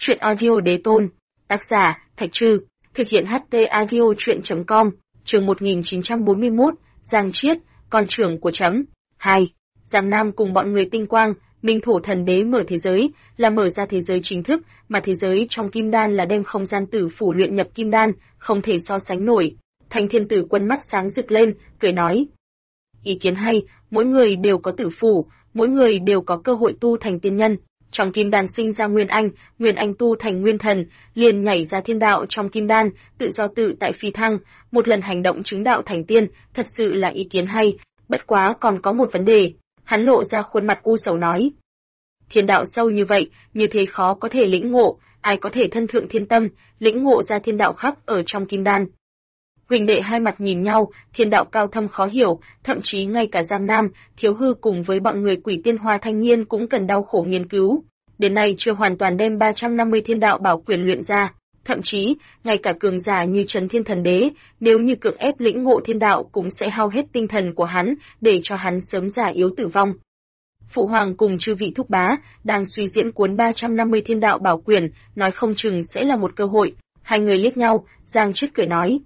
Truyện audio đế tôn. Tác giả, Thạch Trư. Thực hiện HT audio truyện.com. Chương 1941, Giang Chiết, con trưởng của chấm. 2. Giang Nam cùng bọn người tinh quang, Minh Thổ Thần Đế mở thế giới, là mở ra thế giới chính thức, mà thế giới trong kim đan là đem không gian tử phủ luyện nhập kim đan, không thể so sánh nổi. Thanh Thiên Tử Quân mắt sáng rực lên, cười nói: ý kiến hay, mỗi người đều có tử phủ, mỗi người đều có cơ hội tu thành tiên nhân. Trong kim đan sinh ra Nguyên Anh tu thành Nguyên Thần, liền nhảy ra thiên đạo trong kim đan, tự do tự tại phi thăng, một lần hành động chứng đạo thành tiên, thật sự là ý kiến hay, bất quá còn có một vấn đề. Hắn lộ ra khuôn mặt u sầu nói: thiên đạo sâu như vậy, như thế khó có thể lĩnh ngộ, ai có thể thân thượng thiên tâm, lĩnh ngộ ra thiên đạo khắc ở trong kim đan. Huỳnh đệ hai mặt nhìn nhau, thiên đạo cao thâm khó hiểu, thậm chí ngay cả Giang Nam, Thiếu Hư cùng với bọn người Quỷ Tiên Hoa thanh niên cũng cần đau khổ nghiên cứu. Đến nay chưa hoàn toàn đem 350 thiên đạo bảo quyền luyện ra, thậm chí, ngay cả cường giả như Trấn Thiên Thần Đế, nếu như cưỡng ép lĩnh ngộ thiên đạo cũng sẽ hao hết tinh thần của hắn, để cho hắn sớm già yếu tử vong. Phụ Hoàng cùng chư vị thúc bá, đang suy diễn cuốn 350 thiên đạo bảo quyền, nói không chừng sẽ là một cơ hội. Hai người liếc nhau, Giang Chiết cười nói: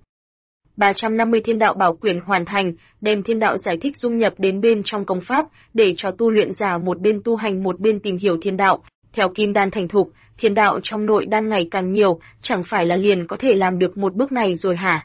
350 thiên đạo bảo quyền hoàn thành, đem thiên đạo giải thích dung nhập đến bên trong công pháp, để cho tu luyện giả một bên tu hành một bên tìm hiểu thiên đạo. Theo kim đan thành thục, thiên đạo trong nội đan ngày càng nhiều, chẳng phải là liền có thể làm được một bước này rồi hả?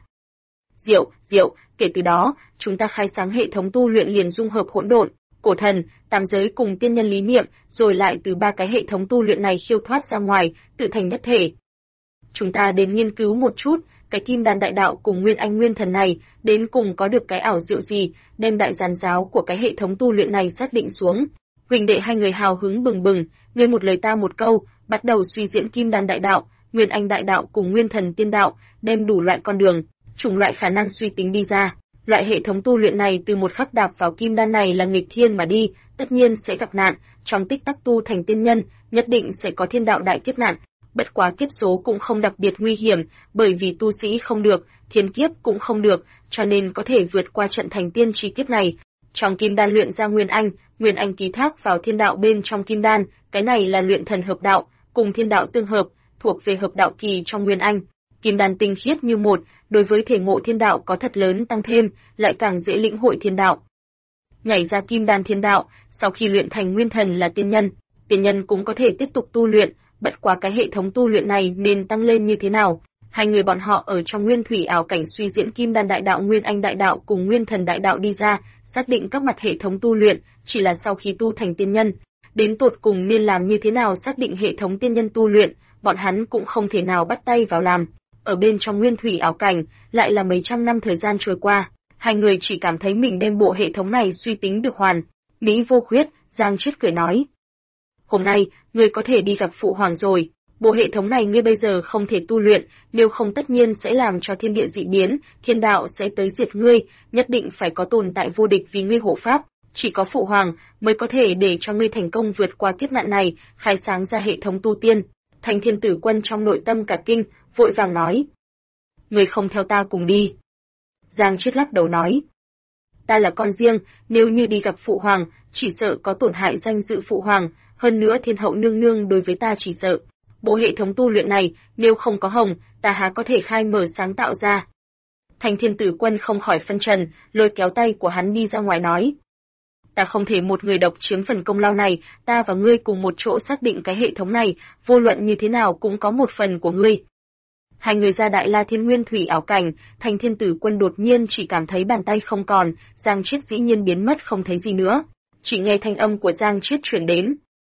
Diệu, kể từ đó, chúng ta khai sáng hệ thống tu luyện liền dung hợp hỗn độn, cổ thần, tam giới cùng tiên nhân lý niệm, rồi lại từ ba cái hệ thống tu luyện này khiêu thoát ra ngoài, tự thành nhất thể. Chúng ta đến nghiên cứu một chút, cái kim đan đại đạo cùng Nguyên Anh Nguyên Thần này, đến cùng có được cái ảo diệu gì, đem đại giàn giáo của cái hệ thống tu luyện này xác định xuống. Huỳnh đệ hai người hào hứng bừng bừng, ngươi một lời ta một câu, bắt đầu suy diễn kim đan đại đạo, Nguyên Anh đại đạo cùng Nguyên Thần tiên đạo, đem đủ loại con đường, chủng loại khả năng suy tính đi ra. Loại hệ thống tu luyện này từ một khắc đạp vào kim đan này là nghịch thiên mà đi, tất nhiên sẽ gặp nạn, trong tích tắc tu thành tiên nhân, nhất định sẽ có thiên đạo đại kiếp nạn. Bất quá kiếp số cũng không đặc biệt nguy hiểm, bởi vì tu sĩ không được, thiên kiếp cũng không được, cho nên có thể vượt qua trận thành tiên chi kiếp này. Trong kim đan luyện ra Nguyên Anh ký thác vào thiên đạo bên trong kim đan, cái này là luyện thần hợp đạo, cùng thiên đạo tương hợp, thuộc về hợp đạo kỳ trong Nguyên Anh. Kim đan tinh khiết như một, đối với thể ngộ thiên đạo có thật lớn tăng thêm, lại càng dễ lĩnh hội thiên đạo. Nhảy ra kim đan thiên đạo, sau khi luyện thành Nguyên Thần là tiên nhân cũng có thể tiếp tục tu luyện. Bất quá cái hệ thống tu luyện này nên tăng lên như thế nào? Hai người bọn họ ở trong nguyên thủy ảo cảnh suy diễn kim đan đại đạo, Nguyên Anh đại đạo cùng Nguyên Thần đại đạo đi ra, xác định các mặt hệ thống tu luyện, chỉ là sau khi tu thành tiên nhân, đến tột cùng nên làm như thế nào xác định hệ thống tiên nhân tu luyện, bọn hắn cũng không thể nào bắt tay vào làm. Ở bên trong nguyên thủy ảo cảnh, lại là mấy trăm năm thời gian trôi qua, hai người chỉ cảm thấy mình đem bộ hệ thống này suy tính được hoàn mỹ vô khuyết. Giang Chiết cười nói: hôm nay, ngươi có thể đi gặp Phụ Hoàng rồi. Bộ hệ thống này ngươi bây giờ không thể tu luyện, nếu không tất nhiên sẽ làm cho thiên địa dị biến, thiên đạo sẽ tới diệt ngươi, nhất định phải có tồn tại vô địch vì ngươi hộ pháp. Chỉ có Phụ Hoàng mới có thể để cho ngươi thành công vượt qua kiếp nạn này, khai sáng ra hệ thống tu tiên. Thanh Thiên Tử Quân trong nội tâm cả kinh, vội vàng nói: ngươi không theo ta cùng đi. Giang Chiết lắc đầu nói: ta là con riêng, nếu như đi gặp Phụ Hoàng, chỉ sợ có tổn hại danh dự Phụ Hoàng, hơn nữa Thiên Hậu nương nương đối với ta chỉ sợ. Bộ hệ thống tu luyện này, nếu không có hồng, ta há có thể khai mở sáng tạo ra. Thanh Thiên Tử Quân không khỏi phân trần, lôi kéo tay của hắn đi ra ngoài nói: ta không thể một người độc chiếm phần công lao này, ta và ngươi cùng một chỗ xác định cái hệ thống này, vô luận như thế nào cũng có một phần của ngươi. Hai người ra Đại La Thiên Nguyên thủy ảo cảnh, Thanh Thiên Tử Quân đột nhiên chỉ cảm thấy bàn tay không còn, Giang Chiết dĩ nhiên biến mất không thấy gì nữa. Chỉ nghe thanh âm của Giang Chiết truyền đến: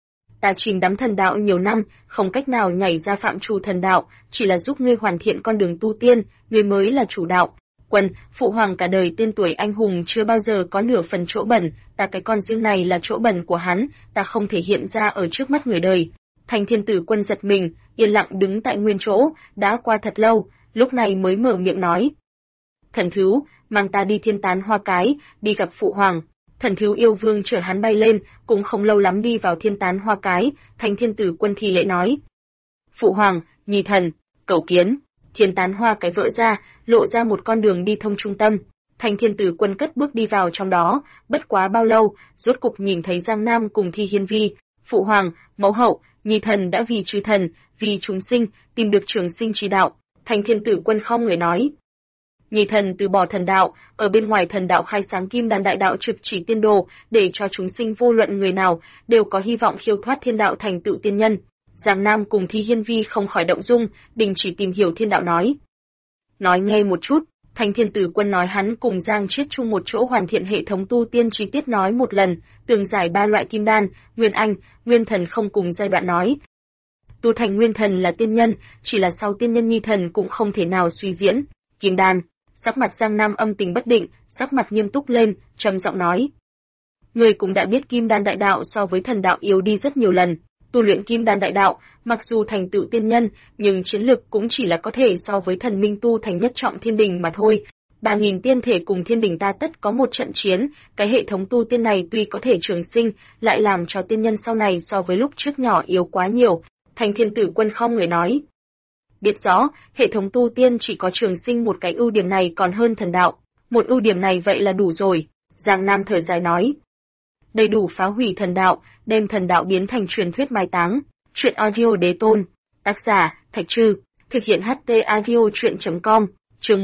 ta chìm đắm thần đạo nhiều năm, không cách nào nhảy ra phạm trù thần đạo, chỉ là giúp ngươi hoàn thiện con đường tu tiên, ngươi mới là chủ đạo. Quân, Phụ Hoàng cả đời tên tuổi anh hùng chưa bao giờ có nửa phần chỗ bẩn, ta cái con riêng này là chỗ bẩn của hắn, ta không thể hiện ra ở trước mắt người đời. Thanh Thiên Tử Quân giật mình, yên lặng đứng tại nguyên chỗ, đã qua thật lâu, lúc này mới mở miệng nói: thần thú, mang ta đi Thiên Tán Hoa Cái, đi gặp Phụ Hoàng. Thần thú yêu vương chở hắn bay lên, cũng không lâu lắm đi vào Thiên Tán Hoa Cái, Thanh Thiên Tử Quân thì lễ nói: Phụ Hoàng, nhi thần, cầu kiến. Thiên Tán Hoa Cái vỡ ra, lộ ra một con đường đi thông trung tâm. Thanh Thiên Tử Quân cất bước đi vào trong đó, bất quá bao lâu, rốt cục nhìn thấy Giang Nam cùng Thi Hiên Vi. Phụ Hoàng, mẫu hậu, Nhi thần đã vì chư thần, vì chúng sinh, tìm được trường sinh chi đạo. Thành Thiên Tử Quân khom người nói. Nhi thần từ bỏ thần đạo, ở bên ngoài thần đạo khai sáng Kim Đan đại đạo trực chỉ tiên đồ, để cho chúng sinh vô luận người nào đều có hy vọng khiêu thoát thiên đạo thành tựu tiên nhân. Giang Nam cùng Thi Hiên Vi không khỏi động dung, đình chỉ tìm hiểu thiên đạo nói. Nói nghe một chút. Thành Thiên Tử Quân nói hắn cùng Giang Chiết chung một chỗ hoàn thiện hệ thống tu tiên chi tiết nói một lần, tường giải 3 loại kim đan, nguyên anh, nguyên thần không cùng giai đoạn nói. Tu thành nguyên thần là tiên nhân, chỉ là sau tiên nhân Nhi thần cũng không thể nào suy diễn. Kim đan, sắc mặt Giang Nam âm tình bất định, sắc mặt nghiêm túc lên, trầm giọng nói. Người cũng đã biết kim đan đại đạo so với thần đạo yếu đi rất nhiều lần. Tu luyện kim đan đại đạo, mặc dù thành tựu tiên nhân, nhưng chiến lực cũng chỉ là có thể so với thần minh tu thành nhất trọng thiên đình mà thôi. 3.000 tiên thể cùng thiên đình ta tất có một trận chiến, cái hệ thống tu tiên này tuy có thể trường sinh, lại làm cho tiên nhân sau này so với lúc trước nhỏ yếu quá nhiều. Thành Thiên Tử Quân khom người nói. Biết rõ, hệ thống tu tiên chỉ có trường sinh một cái ưu điểm này còn hơn thần đạo. Một ưu điểm này vậy là đủ rồi. Giang Nam thở dài nói. Đầy đủ phá hủy thần đạo, đem thần đạo biến thành truyền thuyết mai táng. Truyện audio đế tôn. Tác giả, Thạch Trư. Thực hiện HT audio truyện.com. Chương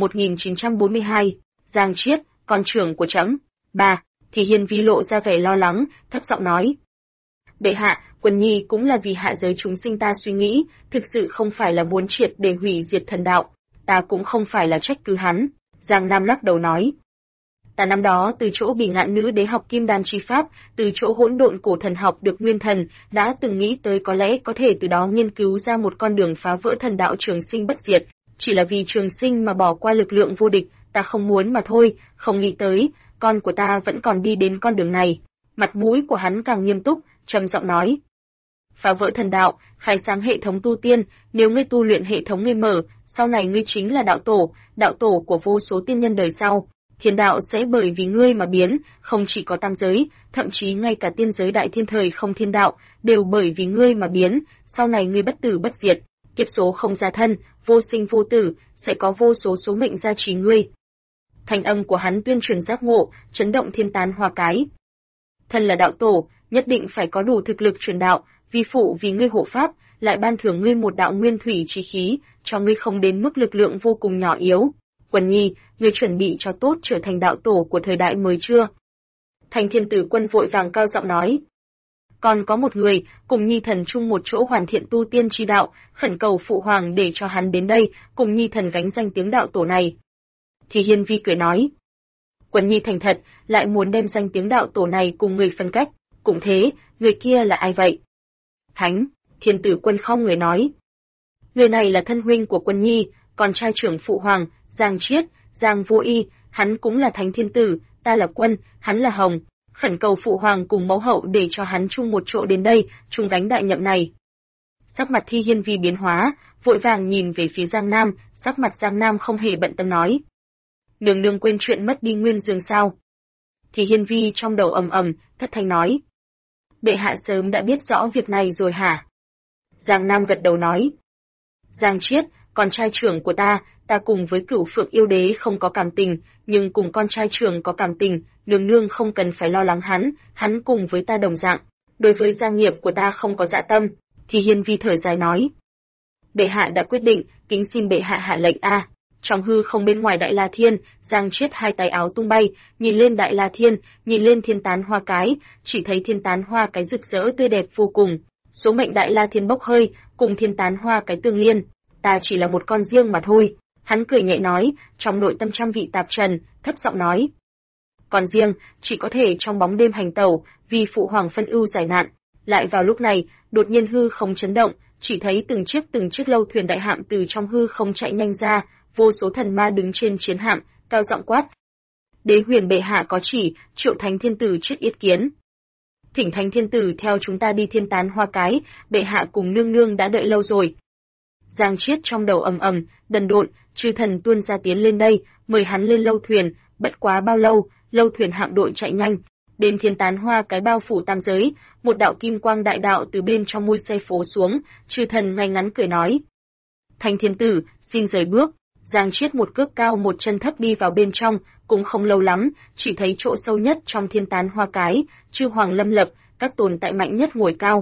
1942. Giang Chiết, con trưởng của trẫm. 3. Thì Hiên Vi lộ ra vẻ lo lắng, thấp giọng nói. Bệ hạ, Quân Nhi cũng là vì hạ giới chúng sinh ta suy nghĩ, thực sự không phải là muốn triệt để hủy diệt thần đạo. Ta cũng không phải là trách cứ hắn. Giang Nam lắc đầu nói. Ta năm đó từ chỗ Bỉ Ngạn Nữ Đế học kim đan chi pháp, từ chỗ hỗn độn cổ thần học được nguyên thần, đã từng nghĩ tới có lẽ có thể từ đó nghiên cứu ra một con đường phá vỡ thần đạo trường sinh bất diệt, chỉ là vì trường sinh mà bỏ qua lực lượng vô địch, ta không muốn mà thôi, không nghĩ tới, con của ta vẫn còn đi đến con đường này. Mặt mũi của hắn càng nghiêm túc, trầm giọng nói. Phá vỡ thần đạo, khai sáng hệ thống tu tiên, nếu ngươi tu luyện hệ thống ngươi mở, sau này ngươi chính là đạo tổ của vô số tiên nhân đời sau. Thiên đạo sẽ bởi vì ngươi mà biến, không chỉ có tam giới, thậm chí ngay cả tiên giới đại thiên thời không thiên đạo, đều bởi vì ngươi mà biến, sau này ngươi bất tử bất diệt, kiếp số không ra thân, vô sinh vô tử, sẽ có vô số số mệnh gia trì ngươi. Thanh âm của hắn tuyên truyền giác ngộ, chấn động thiên tán hoa cái. Thân là đạo tổ, nhất định phải có đủ thực lực truyền đạo, vi phụ vì ngươi hộ pháp, lại ban thưởng ngươi một đạo nguyên thủy chí khí, cho ngươi không đến mức lực lượng vô cùng nhỏ yếu. Quân Nhi, ngươi chuẩn bị cho tốt trở thành đạo tổ của thời đại mới chưa? Thành Thiên Tử Quân vội vàng cao giọng nói. Còn có một người, cùng Nhi thần chung một chỗ hoàn thiện tu tiên chi đạo, khẩn cầu phụ hoàng để cho hắn đến đây, cùng Nhi thần gánh danh tiếng đạo tổ này. Thì Hiên Vi cười nói. Quân Nhi thành thật, lại muốn đem danh tiếng đạo tổ này cùng người phân cách, cũng thế, người kia là ai vậy? Thánh, Thiên Tử Quân khom người nói. Người này là thân huynh của Quân Nhi, con trai trưởng phụ hoàng, Giang Chiết, Giang Vô Y, hắn cũng là thánh thiên tử, ta là Quân, hắn là Hồng, khẩn cầu phụ hoàng cùng mẫu hậu để cho hắn chung một chỗ đến đây, chung gánh đại nhậm này. Sắc mặt Thi Hiên Vi biến hóa, vội vàng nhìn về phía Giang Nam, sắc mặt Giang Nam không hề bận tâm nói. Nương nương quên chuyện mất đi Nguyên Dương sao? Thì Hiên Vi trong đầu ầm ầm, thất thanh nói. Bệ hạ sớm đã biết rõ việc này rồi hả? Giang Nam gật đầu nói. Giang Chiết, con trai trưởng của ta cùng với Cửu Phượng yêu đế không có cảm tình, nhưng cùng con trai trưởng có cảm tình, nương nương không cần phải lo lắng hắn cùng với ta đồng dạng. Đối với gia nghiệp của ta không có dạ tâm, thì Hiên Vi thở dài nói. Bệ hạ đã quyết định, kính xin bệ hạ hạ lệnh a. Trong hư không bên ngoài Đại La Thiên, Giang Chiết hai tay áo tung bay, nhìn lên Đại La Thiên, nhìn lên thiên tán hoa cái, chỉ thấy thiên tán hoa cái rực rỡ tươi đẹp vô cùng. Số mệnh Đại La Thiên bốc hơi, cùng thiên tán hoa cái tương liên. Ta chỉ là một con riêng mà thôi. Hắn cười nhẹ nói, trong nội tâm trăm vị tạp trần, thấp giọng nói. Con riêng, chỉ có thể trong bóng đêm hành tẩu, vì phụ hoàng phân ưu giải nạn. Lại vào lúc này, đột nhiên hư không chấn động, chỉ thấy từng chiếc lâu thuyền đại hạm từ trong hư không chạy nhanh ra, vô số thần ma đứng trên chiến hạm, cao giọng quát. Đế huyền bệ hạ có chỉ, triệu thánh thiên tử trước yết kiến. Thỉnh thánh thiên tử theo chúng ta đi thiên tán hoa cái, bệ hạ cùng nương nương đã đợi lâu rồi. Giang Chiết trong đầu ầm ầm, đần độn, chư thần tuôn ra tiến lên đây, mời hắn lên lâu thuyền, bất quá bao lâu, lâu thuyền hạm đội chạy nhanh, đến thiên tán hoa cái bao phủ tam giới, một đạo kim quang đại đạo từ bên trong mui xe phố xuống, chư thần ngay ngắn cười nói. Thánh thiên tử, xin rời bước. Giang Chiết một cước cao một chân thấp đi vào bên trong, cũng không lâu lắm, chỉ thấy chỗ sâu nhất trong thiên tán hoa cái, chư hoàng lâm lập, các tồn tại mạnh nhất ngồi cao,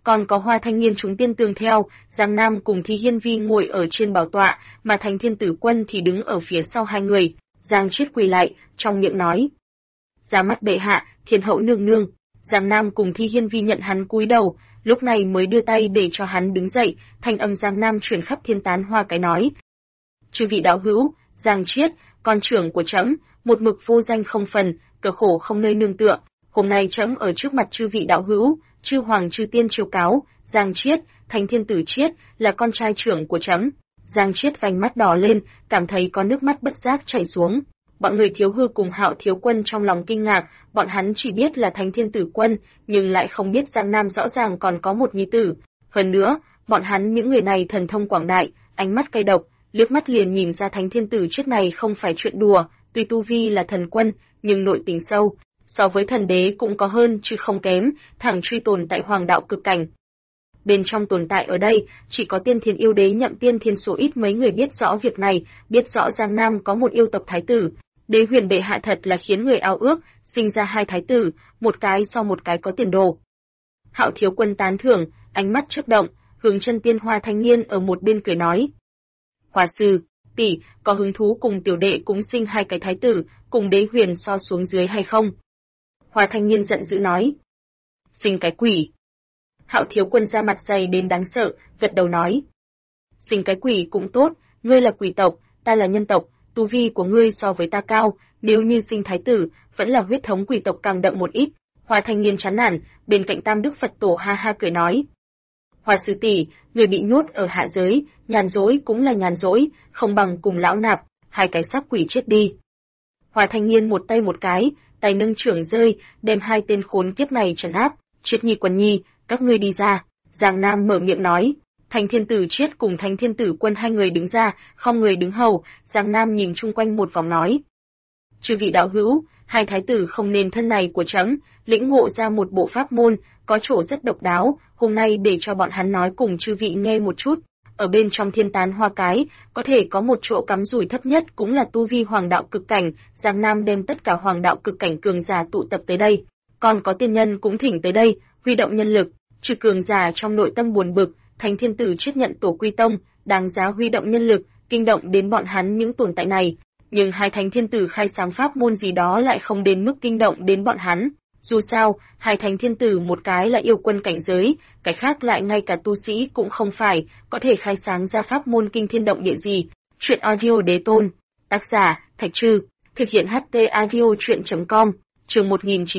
còn có Hoa Thanh Niên chúng tiên tường theo, Giang Nam cùng Thi Hiên Vi ngồi ở trên bảo tọa, mà Thánh Thiên Tử Quân thì đứng ở phía sau hai người. Giang Chiết quỳ lại, trong miệng nói: "Ra mắt bệ hạ, Thiên hậu nương nương." Giang Nam cùng Thi Hiên Vi nhận hắn cúi đầu, lúc này mới đưa tay để cho hắn đứng dậy, thanh âm Giang Nam truyền khắp Thiên Tán Hoa cái nói: "Chư vị đạo hữu, Giang Chiết, con trưởng của trẫm, một mực vô danh không phần, cờ khổ không nơi nương tựa, hôm nay trẫm ở trước mặt chư vị đạo hữu, chư hoàng chư tiên chiêu cáo, Giang Chiết, Thánh Thiên Tử Chiết, là con trai trưởng của trẫm." Giang Chiết vành mắt đỏ lên, cảm thấy có nước mắt bất giác chảy xuống. Bọn người Thiếu Hư cùng Hạo Thiếu Quân trong lòng kinh ngạc, bọn hắn chỉ biết là Thánh Thiên Tử Quân, nhưng lại không biết Giang Nam rõ ràng còn có một nhi tử. Hơn nữa, bọn hắn những người này thần thông quảng đại, ánh mắt cay độc, liếc mắt liền nhìn ra Thánh Thiên Tử Chiết này không phải chuyện đùa, tuy tu vi là thần quân, nhưng nội tình sâu, so với thần đế cũng có hơn chứ không kém, thẳng truy tồn tại hoàng đạo cực cảnh. Bên trong tồn tại ở đây, chỉ có Tiên Thiên Yêu Đế Nhậm Tiên Thiên số ít mấy người biết rõ việc này, biết rõ Giang Nam có một yêu tộc thái tử. Đế Huyền bệ hạ thật là khiến người ao ước, sinh ra hai thái tử, một cái so một cái có tiền đồ. Hạo Thiếu Quân tán thưởng, ánh mắt chớp động, hướng Chân Tiên Hoa Thanh Niên ở một bên cười nói: "Hoa sư, tỷ, có hứng thú cùng tiểu đệ cũng sinh hai cái thái tử, cùng Đế Huyền so xuống dưới hay không?" Hoa Thanh Niên giận dữ nói: "Sinh cái quỷ." Hạo Thiếu Quân ra mặt dày đến đáng sợ, gật đầu nói: "Sinh cái quỷ cũng tốt, ngươi là quỷ tộc, ta là nhân tộc, tu vi của ngươi so với ta cao, nếu như sinh thái tử, vẫn là huyết thống quỷ tộc càng đậm một ít." Hoa Thanh Niên chán nản, bên cạnh Tam Đức Phật Tổ ha ha cười nói: "Hoa sư tỷ, người bị nhốt ở hạ giới, nhàn rỗi cũng là nhàn rỗi, không bằng cùng lão nạp, hai cái xác quỷ chết đi." Hoa Thanh Niên một tay một cái, tay nâng trưởng rơi, đem hai tên khốn kiếp này trấn áp. "Chiết Nhi Quân Nhi, các ngươi đi ra." Giang Nam mở miệng nói. Thánh Thiên Tử Chiết cùng Thánh Thiên Tử Quân hai người đứng ra, không người đứng hầu. Giang Nam nhìn chung quanh một vòng nói: "Chư vị đạo hữu, hai thái tử không nên thân này của trẫm, lĩnh ngộ ra một bộ pháp môn, có chỗ rất độc đáo, hôm nay để cho bọn hắn nói cùng chư vị nghe một chút." Ở bên trong Thiên Tán Hoa cái, có thể có một chỗ cắm rủi thấp nhất cũng là tu vi hoàng đạo cực cảnh, Giang Nam đem tất cả hoàng đạo cực cảnh cường giả tụ tập tới đây, còn có tiên nhân cũng thỉnh tới đây, huy động nhân lực, trừ cường giả trong nội tâm buồn bực, Thánh Thiên Tử Chiết nhận tổ quy tông, đáng giá huy động nhân lực, kinh động đến bọn hắn những tồn tại này. Nhưng hai Thánh Thiên Tử khai sáng pháp môn gì đó lại không đến mức kinh động đến bọn hắn. Dù sao, hai Thánh Thiên Tử một cái là yêu quân cảnh giới, cái khác lại ngay cả tu sĩ cũng không phải, có thể khai sáng ra pháp môn kinh thiên động địa gì. Chuyện audio đế tôn. Tác giả, Thạch Trư. Thực hiện HT audio chuyện.com. Chương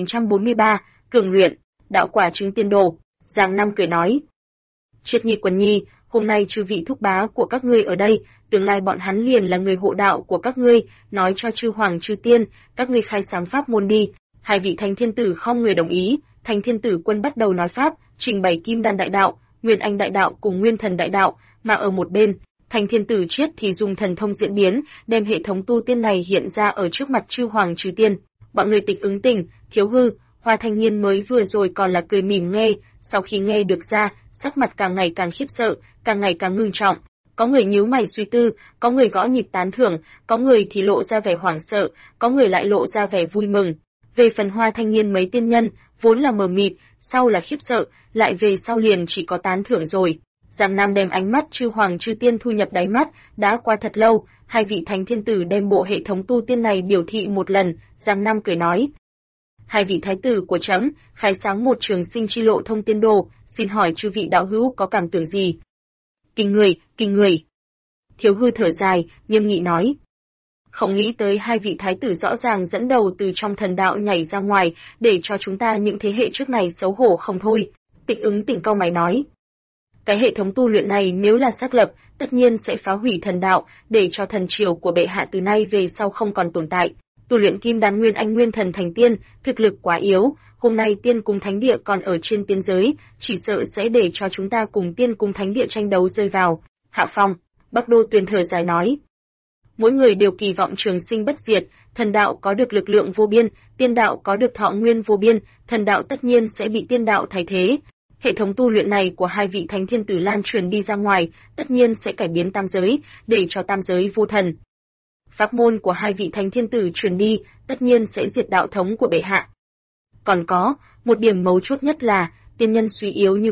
1943, Cường luyện, đạo quả chứng tiên đồ. Giang Nam cười nói: "Chiết Nhi Quân Nhi, hôm nay chư vị thúc bá của các ngươi ở đây, tương lai bọn hắn liền là người hộ đạo của các ngươi, nói cho chư hoàng chư tiên, các ngươi khai sáng pháp môn đi." Hai vị Thánh Thiên Tử không người đồng ý, Thánh Thiên Tử Quân bắt đầu nói pháp, trình bày Kim Đan đại đạo, Nguyên Anh đại đạo cùng Nguyên Thần đại đạo, mà ở một bên, Thánh Thiên Tử Chiết thì dùng thần thông diễn biến, đem hệ thống tu tiên này hiện ra ở trước mặt chư hoàng chư tiên. Bọn người Tịch Ứng Tình, Thiếu Hư, Hoa Thanh Niên mới vừa rồi còn là cười mỉm nghe, sau khi nghe được ra, sắc mặt càng ngày càng khiếp sợ, càng ngày càng ngưng trọng. Có người nhíu mày suy tư, có người gõ nhịp tán thưởng, có người thì lộ ra vẻ hoảng sợ, có người lại lộ ra vẻ vui mừng. Về phần Hoa Thanh Niên mấy tiên nhân, vốn là mờ mịt, sau là khiếp sợ, lại về sau liền chỉ có tán thưởng rồi. Giang Nam đem ánh mắt chư hoàng chư tiên thu nhập đáy mắt, đã qua thật lâu, hai vị Thánh Thiên Tử đem bộ hệ thống tu tiên này biểu thị một lần, Giang Nam cười nói: "Hai vị thái tử của trẫm khai sáng một trường sinh chi lộ thông tiên đồ, xin hỏi chư vị đạo hữu có cảm tưởng gì?" Kinh người, kinh người." Thiếu Hư thở dài, nghiêm nghị nói: "Không nghĩ tới hai vị thái tử rõ ràng dẫn đầu từ trong thần đạo nhảy ra ngoài, để cho chúng ta những thế hệ trước này xấu hổ không thôi." Tịch Ứng Tình cau mày nói: "Cái hệ thống tu luyện này nếu là xác lập, tất nhiên sẽ phá hủy thần đạo, để cho thần triều của bệ hạ từ nay về sau không còn tồn tại. Tu luyện Kim Đan Nguyên Anh Nguyên Thần thành tiên, thực lực quá yếu, hôm nay tiên cung thánh địa còn ở trên tiên giới, chỉ sợ sẽ để cho chúng ta cùng tiên cung thánh địa tranh đấu rơi vào hạ phong." Bắc Đô Tuyền thở dài nói: "Mỗi người đều kỳ vọng trường sinh bất diệt, thần đạo có được lực lượng vô biên, tiên đạo có được thọ nguyên vô biên, thần đạo tất nhiên sẽ bị tiên đạo thay thế. Hệ thống tu luyện này của hai vị Thánh Thiên Tử lan truyền đi ra ngoài, tất nhiên sẽ cải biến tam giới, để cho tam giới vô thần. Pháp môn của hai vị Thánh Thiên Tử truyền đi, tất nhiên sẽ diệt đạo thống của bệ hạ. Còn có, một điểm mấu chốt nhất là, tiên nhân suy yếu như vậy,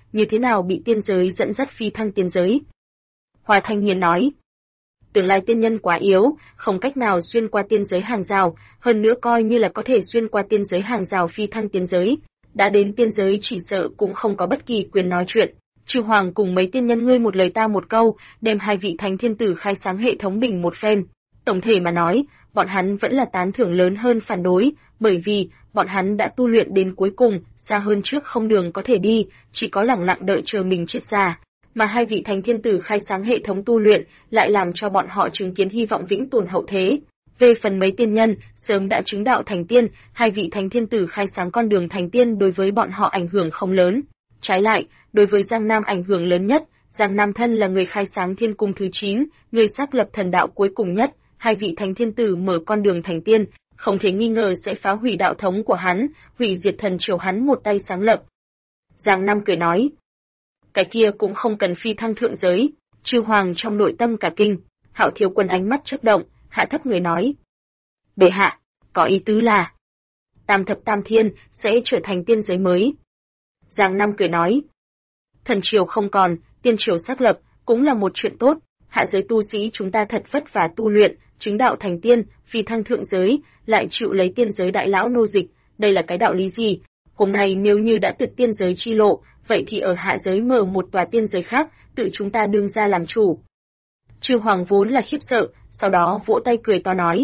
như thế nào bị tiên giới dẫn dắt phi thăng tiên giới. Hoa Thanh Hiền nói, tương lai tiên nhân quá yếu, không cách nào xuyên qua tiên giới hàng rào, hơn nữa coi như là có thể xuyên qua tiên giới hàng rào phi thăng tiên giới. Đã đến tiên giới chỉ sợ cũng không có bất kỳ quyền nói chuyện. Chư Hoàng cùng mấy tiên nhân ngươi một lời ta một câu, đem hai vị thánh thiên tử khai sáng hệ thống mình một phen. Tổng thể mà nói, bọn hắn vẫn là tán thưởng lớn hơn phản đối, bởi vì bọn hắn đã tu luyện đến cuối cùng, xa hơn trước không đường có thể đi, chỉ có lẳng lặng đợi chờ mình chết già. Mà hai vị thánh thiên tử khai sáng hệ thống tu luyện, lại làm cho bọn họ chứng kiến hy vọng vĩnh tồn hậu thế. Về phần mấy tiên nhân, sớm đã chứng đạo thành tiên, hai vị thánh thiên tử khai sáng con đường thành tiên đối với bọn họ ảnh hưởng không lớn. Trái lại, đối với Giang Nam ảnh hưởng lớn nhất, Giang Nam thân là người khai sáng thiên cung thứ 9, người xác lập thần đạo cuối cùng nhất, hai vị thánh thiên tử mở con đường thành tiên, không thể nghi ngờ sẽ phá hủy đạo thống của hắn, hủy diệt thần triều hắn một tay sáng lập. Giang Nam cười nói, cái kia cũng không cần phi thăng thượng giới. Chư Hoàng trong nội tâm cả kinh. Hạo Thiếu Quân ánh mắt chớp động, hạ thấp người nói, bệ hạ, có ý tứ là tam thập tam thiên sẽ trở thành tiên giới mới. Giang Nam cười nói, thần triều không còn, tiên triều xác lập, cũng là một chuyện tốt. Hạ giới tu sĩ chúng ta thật vất vả tu luyện, chứng đạo thành tiên, phi thăng thượng giới, lại chịu lấy tiên giới đại lão nô dịch, đây là cái đạo lý gì? Hôm nay nếu như đã tuyệt tiên giới chi lộ, vậy thì ở hạ giới mở một tòa tiên giới khác, tự chúng ta đương ra làm chủ. Chư Hoàng vốn là khiếp sợ, sau đó vỗ tay cười to nói,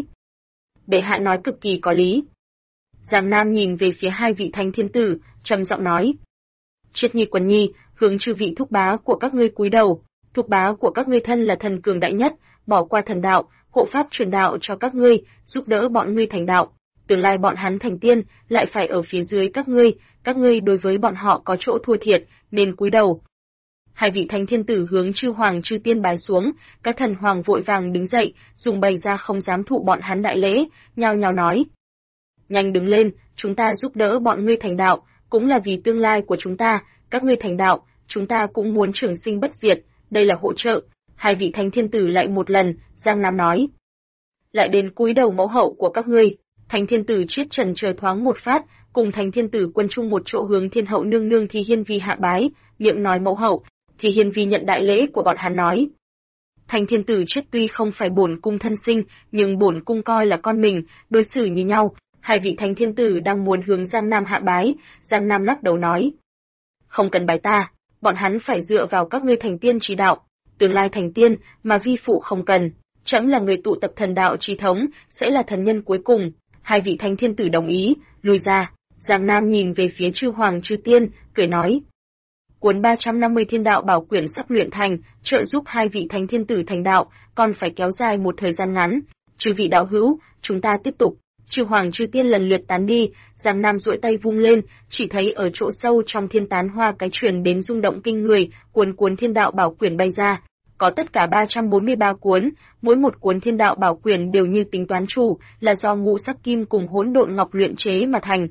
bệ hạ nói cực kỳ có lý. Giang Nam nhìn về phía hai vị thánh thiên tử, trầm giọng nói, Triết Nhi Quần Nhi, hướng chư vị thúc bá của các ngươi cúi đầu. Thúc bá của các ngươi thân là thần cường đại nhất, bỏ qua thần đạo, hộ pháp truyền đạo cho các ngươi, giúp đỡ bọn ngươi thành đạo. Tương lai bọn hắn thành tiên, lại phải ở phía dưới các ngươi đối với bọn họ có chỗ thua thiệt, nên cúi đầu. Hai vị thánh thiên tử hướng chư hoàng chư tiên bái xuống, các thần hoàng vội vàng đứng dậy, dùng bày ra không dám thụ bọn hắn đại lễ, nhao nhao nói, nhanh đứng lên, chúng ta giúp đỡ bọn ngươi thành đạo, cũng là vì tương lai của chúng ta, các ngươi thành đạo, chúng ta cũng muốn trường sinh bất diệt, đây là hỗ trợ. Hai vị thánh thiên tử lại một lần, Giang Nam nói, lại đến cúi đầu mẫu hậu của các ngươi. Thánh thiên tử Triết Trần chờ thoáng một phát, cùng thánh thiên tử Quân chung một chỗ hướng thiên hậu nương nương Thì Hiên Vi hạ bái, miệng nói mẫu hậu. Thì Hiên Vi nhận đại lễ của bọn hắn nói, thánh thiên tử Triết tuy không phải bổn cung thân sinh, nhưng bổn cung coi là con mình, đối xử như nhau. Hai vị thánh thiên tử đang muốn hướng Giang Nam hạ bái, Giang Nam lắc đầu nói, không cần bái ta, bọn hắn phải dựa vào các ngươi thành tiên chỉ đạo, tương lai thành tiên mà vi phụ không cần. Trẫm là người tụ tập thần đạo chí thống, sẽ là thần nhân cuối cùng. Hai vị thánh thiên tử đồng ý, lùi ra. Giang Nam nhìn về phía chư hoàng chư tiên, cười nói, cuốn 350 thiên đạo bảo quyển sắp luyện thành, trợ giúp hai vị thánh thiên tử thành đạo, còn phải kéo dài một thời gian ngắn. Chư vị đạo hữu, chúng ta tiếp tục. Chư hoàng chư tiên lần lượt tán đi, Giang Nam duỗi tay vung lên, chỉ thấy ở chỗ sâu trong thiên tán hoa cái truyền đến rung động kinh người, cuốn thiên đạo bảo quyển bay ra. Có tất cả 343 cuốn, mỗi một cuốn thiên đạo bảo quyển đều như tính toán chủ, là do ngũ sắc kim cùng hỗn độn ngọc luyện chế mà thành.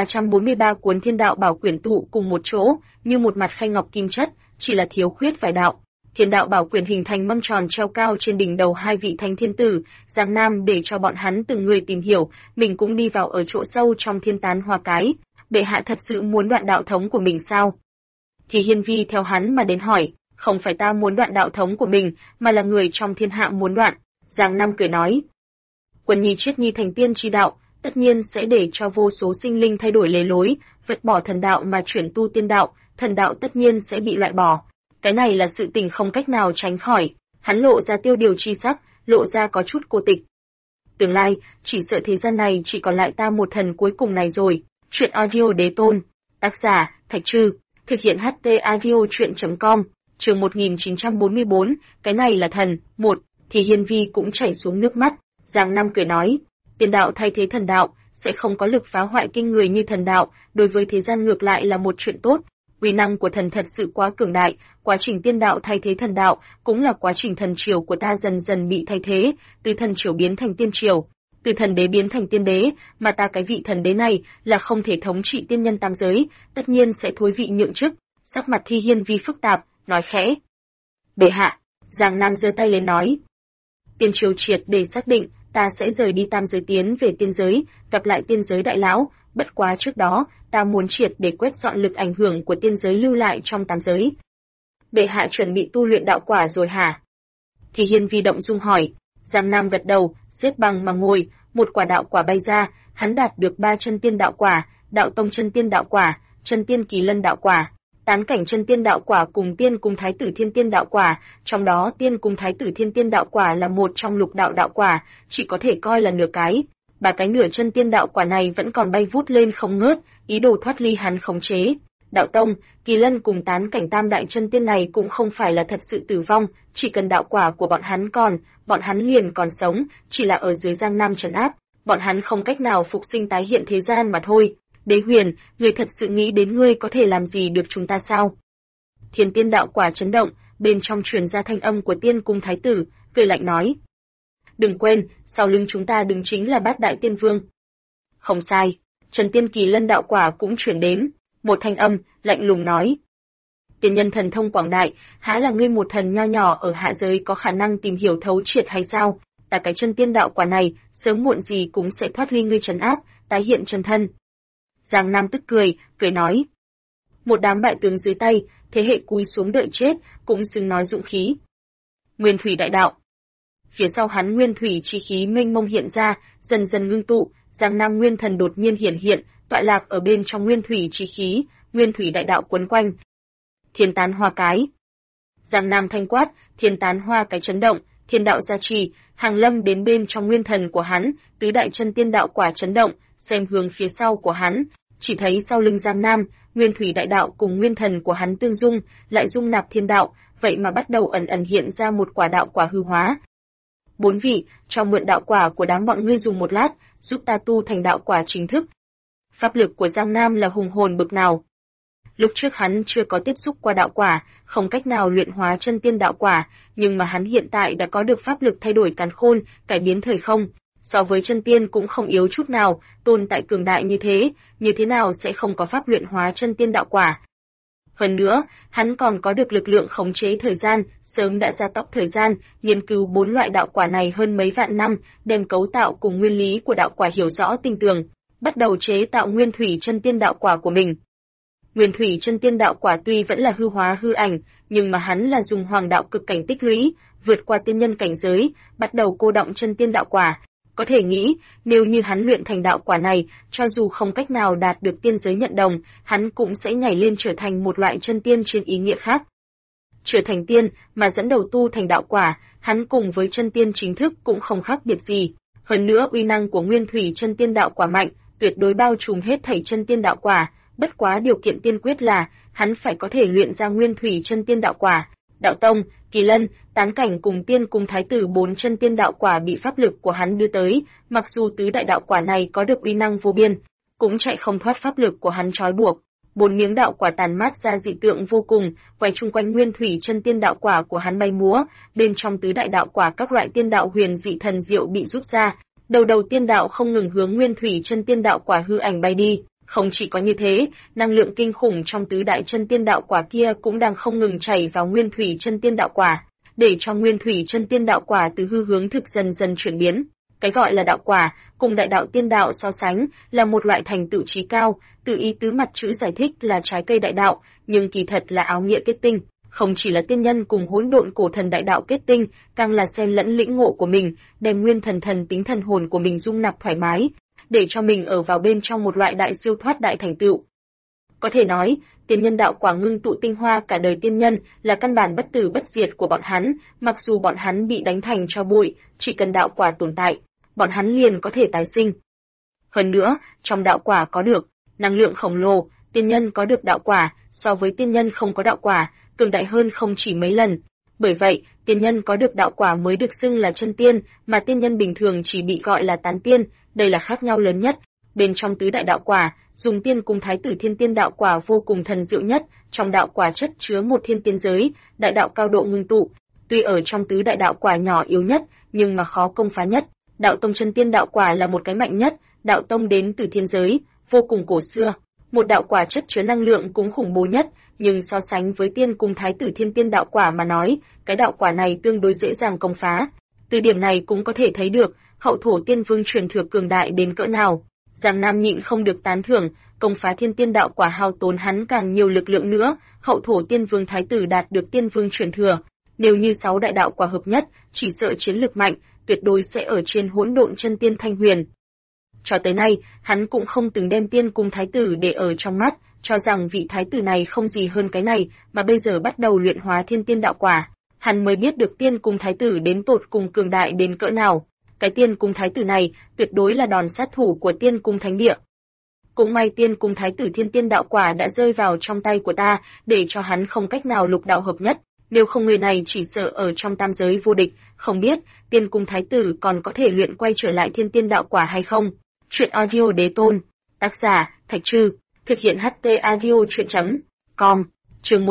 343 cuốn thiên đạo bảo quyển tụ cùng một chỗ, như một mặt khay ngọc kim chất, chỉ là thiếu khuyết vài đạo. Thiên đạo bảo quyển hình thành mâm tròn treo cao trên đỉnh đầu hai vị thánh thiên tử, Giang Nam để cho bọn hắn từng người tìm hiểu, mình cũng đi vào ở chỗ sâu trong thiên tán hoa cái. Bệ hạ thật sự muốn đoạn đạo thống của mình sao? Thì Hiên Vi theo hắn mà đến hỏi, không phải ta muốn đoạn đạo thống của mình, mà là người trong thiên hạ muốn đoạn. Giang Nam cười nói, Quân Nhi Triết Nhi thành tiên chi đạo, tất nhiên sẽ để cho vô số sinh linh thay đổi lề lối, vứt bỏ thần đạo mà chuyển tu tiên đạo, thần đạo tất nhiên sẽ bị loại bỏ. Cái này là sự tình không cách nào tránh khỏi. Hắn lộ ra tiêu điều chi sắc, lộ ra có chút cô tịch. Tương lai, chỉ sợ thế gian này chỉ còn lại ta một thần cuối cùng này rồi. Truyện audio đế tôn. Tác giả, Thạch Trư. Thực hiện HT audio truyện.com. Chương 1944, cái này là thần. 1. Thì Hiên Vi cũng chảy xuống nước mắt. Giang Nam cười nói, tiên đạo thay thế thần đạo, sẽ không có lực phá hoại kinh người như thần đạo, đối với thế gian ngược lại là một chuyện tốt. Uy năng của thần thật sự quá cường đại, quá trình tiên đạo thay thế thần đạo, cũng là quá trình thần triều của ta dần dần bị thay thế, từ thần triều biến thành tiên triều, từ thần đế biến thành tiên đế, mà ta cái vị thần đế này là không thể thống trị tiên nhân tam giới, tất nhiên sẽ thối vị nhượng chức. Sắc mặt Thi Hiên Vi phức tạp, nói khẽ, bệ hạ. Giang Nam giơ tay lên nói, tiên triều triệt để xác định, ta sẽ rời đi tam giới tiến về tiên giới, gặp lại tiên giới đại lão, bất quá trước đó, ta muốn triệt để quét dọn lực ảnh hưởng của tiên giới lưu lại trong tam giới. Bệ hạ chuẩn bị tu luyện đạo quả rồi hả? Thì Hiên Vi động dung hỏi. Giang Nam gật đầu, xếp bằng mà ngồi, một quả đạo quả bay ra, hắn đạt được 3 chân tiên đạo quả, đạo tông chân tiên đạo quả, chân tiên kỳ lân đạo quả, tán cảnh chân tiên đạo quả cùng tiên cung thái tử thiên tiên đạo quả, trong đó tiên cung thái tử thiên tiên đạo quả là một trong lục đạo đạo quả, chỉ có thể coi là nửa cái. Ba cái nửa chân tiên đạo quả này vẫn còn bay vút lên không ngớt, ý đồ thoát ly hắn khống chế. Đạo tông, kỳ lân cùng tán cảnh tam đại chân tiên này cũng không phải là thật sự tử vong, chỉ cần đạo quả của bọn hắn còn, bọn hắn liền còn sống, chỉ là ở dưới Giang Nam trấn áp, bọn hắn không cách nào phục sinh tái hiện thế gian mà thôi. Đế Huyền, người thật sự nghĩ đến ngươi có thể làm gì được chúng ta sao? Thiên tiên đạo quả chấn động, bên trong truyền ra thanh âm của tiên cung thái tử, cười lạnh nói. Đừng quên, sau lưng chúng ta đứng chính là Bát Đại Tiên Vương. Không sai, Trần Tiên Kỳ Lân đạo quả cũng chuyển đến, một thanh âm, lạnh lùng nói. Tiên nhân thần thông quảng đại, há là ngươi một thần nho nhỏ ở hạ giới có khả năng tìm hiểu thấu triệt hay sao? Ta cái chân tiên đạo quả này, sớm muộn gì cũng sẽ thoát ly ngươi trấn áp, tái hiện chân thân. Giang Nam tức cười, cười nói. Một đám bại tướng dưới tay, thế hệ cúi xuống đợi chết, cũng xứng nói dũng khí. Nguyên thủy đại đạo. Phía sau hắn nguyên thủy chi khí mênh mông hiện ra, dần dần ngưng tụ, Giang Nam nguyên thần đột nhiên hiển hiện, tọa lạc ở bên trong nguyên thủy chi khí, nguyên thủy đại đạo quấn quanh. Thiên tán hoa cái. Giang Nam thanh quát, thiên tán hoa cái chấn động, thiên đạo gia trì, hàng lâm đến bên trong nguyên thần của hắn, tứ đại chân tiên đạo quả chấn động, xem hướng phía sau của hắn, chỉ thấy sau lưng Giang Nam, nguyên thủy đại đạo cùng nguyên thần của hắn tương dung, lại dung nạp thiên đạo, vậy mà bắt đầu ẩn ẩn hiện ra một quả đạo quả hư hóa. 4 vị, cho mượn đạo quả của đám bọn ngươi dùng một lát, giúp ta tu thành đạo quả chính thức. Pháp lực của Giang Nam là hùng hồn bực nào. Lúc trước hắn chưa có tiếp xúc qua đạo quả, không cách nào luyện hóa chân tiên đạo quả, nhưng mà hắn hiện tại đã có được pháp lực thay đổi càn khôn, cải biến thời không. So với chân tiên cũng không yếu chút nào, tồn tại cường đại như thế nào sẽ không có pháp luyện hóa chân tiên đạo quả. Hơn nữa, hắn còn có được lực lượng khống chế thời gian, sớm đã gia tốc thời gian, nghiên cứu 4 loại đạo quả này hơn mấy vạn năm, đem cấu tạo cùng nguyên lý của đạo quả hiểu rõ tinh tường, bắt đầu chế tạo nguyên thủy chân tiên đạo quả của mình. Nguyên thủy chân tiên đạo quả tuy vẫn là hư hóa hư ảnh, nhưng mà hắn là dùng hoàng đạo cực cảnh tích lũy, vượt qua tiên nhân cảnh giới, bắt đầu cô đọng chân tiên đạo quả. Có thể nghĩ, nếu như hắn luyện thành đạo quả này, cho dù không cách nào đạt được tiên giới nhận đồng, hắn cũng sẽ nhảy lên trở thành một loại chân tiên trên ý nghĩa khác. Trở thành tiên, mà dẫn đầu tu thành đạo quả, hắn cùng với chân tiên chính thức cũng không khác biệt gì. Hơn nữa uy năng của nguyên thủy chân tiên đạo quả mạnh, tuyệt đối bao trùm hết thảy chân tiên đạo quả, bất quá điều kiện tiên quyết là, hắn phải có thể luyện ra nguyên thủy chân tiên đạo quả. Đạo tông, kỳ lân, tán cảnh cùng tiên cung thái tử 4 chân tiên đạo quả bị pháp lực của hắn đưa tới, mặc dù tứ đại đạo quả này có được uy năng vô biên, cũng chạy không thoát pháp lực của hắn trói buộc. 4 miếng đạo quả tàn mát ra dị tượng vô cùng, quay chung quanh nguyên thủy chân tiên đạo quả của hắn bay múa, bên trong tứ đại đạo quả các loại tiên đạo huyền dị thần diệu bị rút ra, đầu tiên đạo không ngừng hướng nguyên thủy chân tiên đạo quả hư ảnh bay đi. Không chỉ có như thế, năng lượng kinh khủng trong tứ đại chân tiên đạo quả kia cũng đang không ngừng chảy vào nguyên thủy chân tiên đạo quả, để cho nguyên thủy chân tiên đạo quả từ hư hướng thực dần dần chuyển biến. Cái gọi là đạo quả, cùng đại đạo tiên đạo so sánh, là một loại thành tựu trí cao, từ ý tứ mặt chữ giải thích là trái cây đại đạo, nhưng kỳ thật là áo nghĩa kết tinh. Không chỉ là tiên nhân cùng hỗn độn cổ thần đại đạo kết tinh, càng là xen lẫn lĩnh ngộ của mình, đem nguyên thần tính thần hồn của mình dung nạp thoải mái, để cho mình ở vào bên trong một loại đại siêu thoát đại thành tựu. Có thể nói, tiên nhân đạo quả ngưng tụ tinh hoa cả đời tiên nhân là căn bản bất tử bất diệt của bọn hắn, mặc dù bọn hắn bị đánh thành tro bụi, chỉ cần đạo quả tồn tại, bọn hắn liền có thể tái sinh. Hơn nữa, trong đạo quả có được năng lượng khổng lồ, tiên nhân có được đạo quả, so với tiên nhân không có đạo quả, cường đại hơn không chỉ mấy lần. Bởi vậy, tiên nhân có được đạo quả mới được xưng là chân tiên, mà tiên nhân bình thường chỉ bị gọi là tán tiên, đây là khác nhau lớn nhất. Bên trong tứ đại đạo quả, dùng tiên cung thái tử thiên tiên đạo quả vô cùng thần diệu nhất, trong đạo quả chất chứa một thiên tiên giới, đại đạo cao độ ngưng tụ. Tuy ở trong tứ đại đạo quả nhỏ yếu nhất, nhưng mà khó công phá nhất. Đạo tông chân tiên đạo quả là một cái mạnh nhất, đạo tông đến từ thiên giới, vô cùng cổ xưa. Một đạo quả chất chứa năng lượng cũng khủng bố nhất, nhưng so sánh với tiên cung thái tử thiên tiên đạo quả mà nói, cái đạo quả này tương đối dễ dàng công phá. Từ điểm này cũng có thể thấy được, hậu thổ tiên vương truyền thừa cường đại đến cỡ nào. Giang Nam nhịn không được tán thưởng, công phá thiên tiên đạo quả hao tốn hắn càng nhiều lực lượng nữa, hậu thổ tiên vương thái tử đạt được tiên vương truyền thừa. Nếu như 6 đại đạo quả hợp nhất, chỉ sợ chiến lực mạnh, tuyệt đối sẽ ở trên hỗn độn chân tiên thanh huyền. Cho tới nay, hắn cũng không từng đem tiên cung thái tử để ở trong mắt, cho rằng vị thái tử này không gì hơn cái này, mà bây giờ bắt đầu luyện hóa thiên tiên đạo quả. Hắn mới biết được tiên cung thái tử đến tột cùng cường đại đến cỡ nào. Cái tiên cung thái tử này tuyệt đối là đòn sát thủ của tiên cung thánh địa. Cũng may tiên cung thái tử thiên tiên đạo quả đã rơi vào trong tay của ta, để cho hắn không cách nào lục đạo hợp nhất. Nếu không người này chỉ sợ ở trong tam giới vô địch, không biết tiên cung thái tử còn có thể luyện quay trở lại thiên tiên đạo quả hay không. Chuyện audio đế tôn. Tác giả Thạch Trư. Thực hiện HT audio chuyện.com. Chương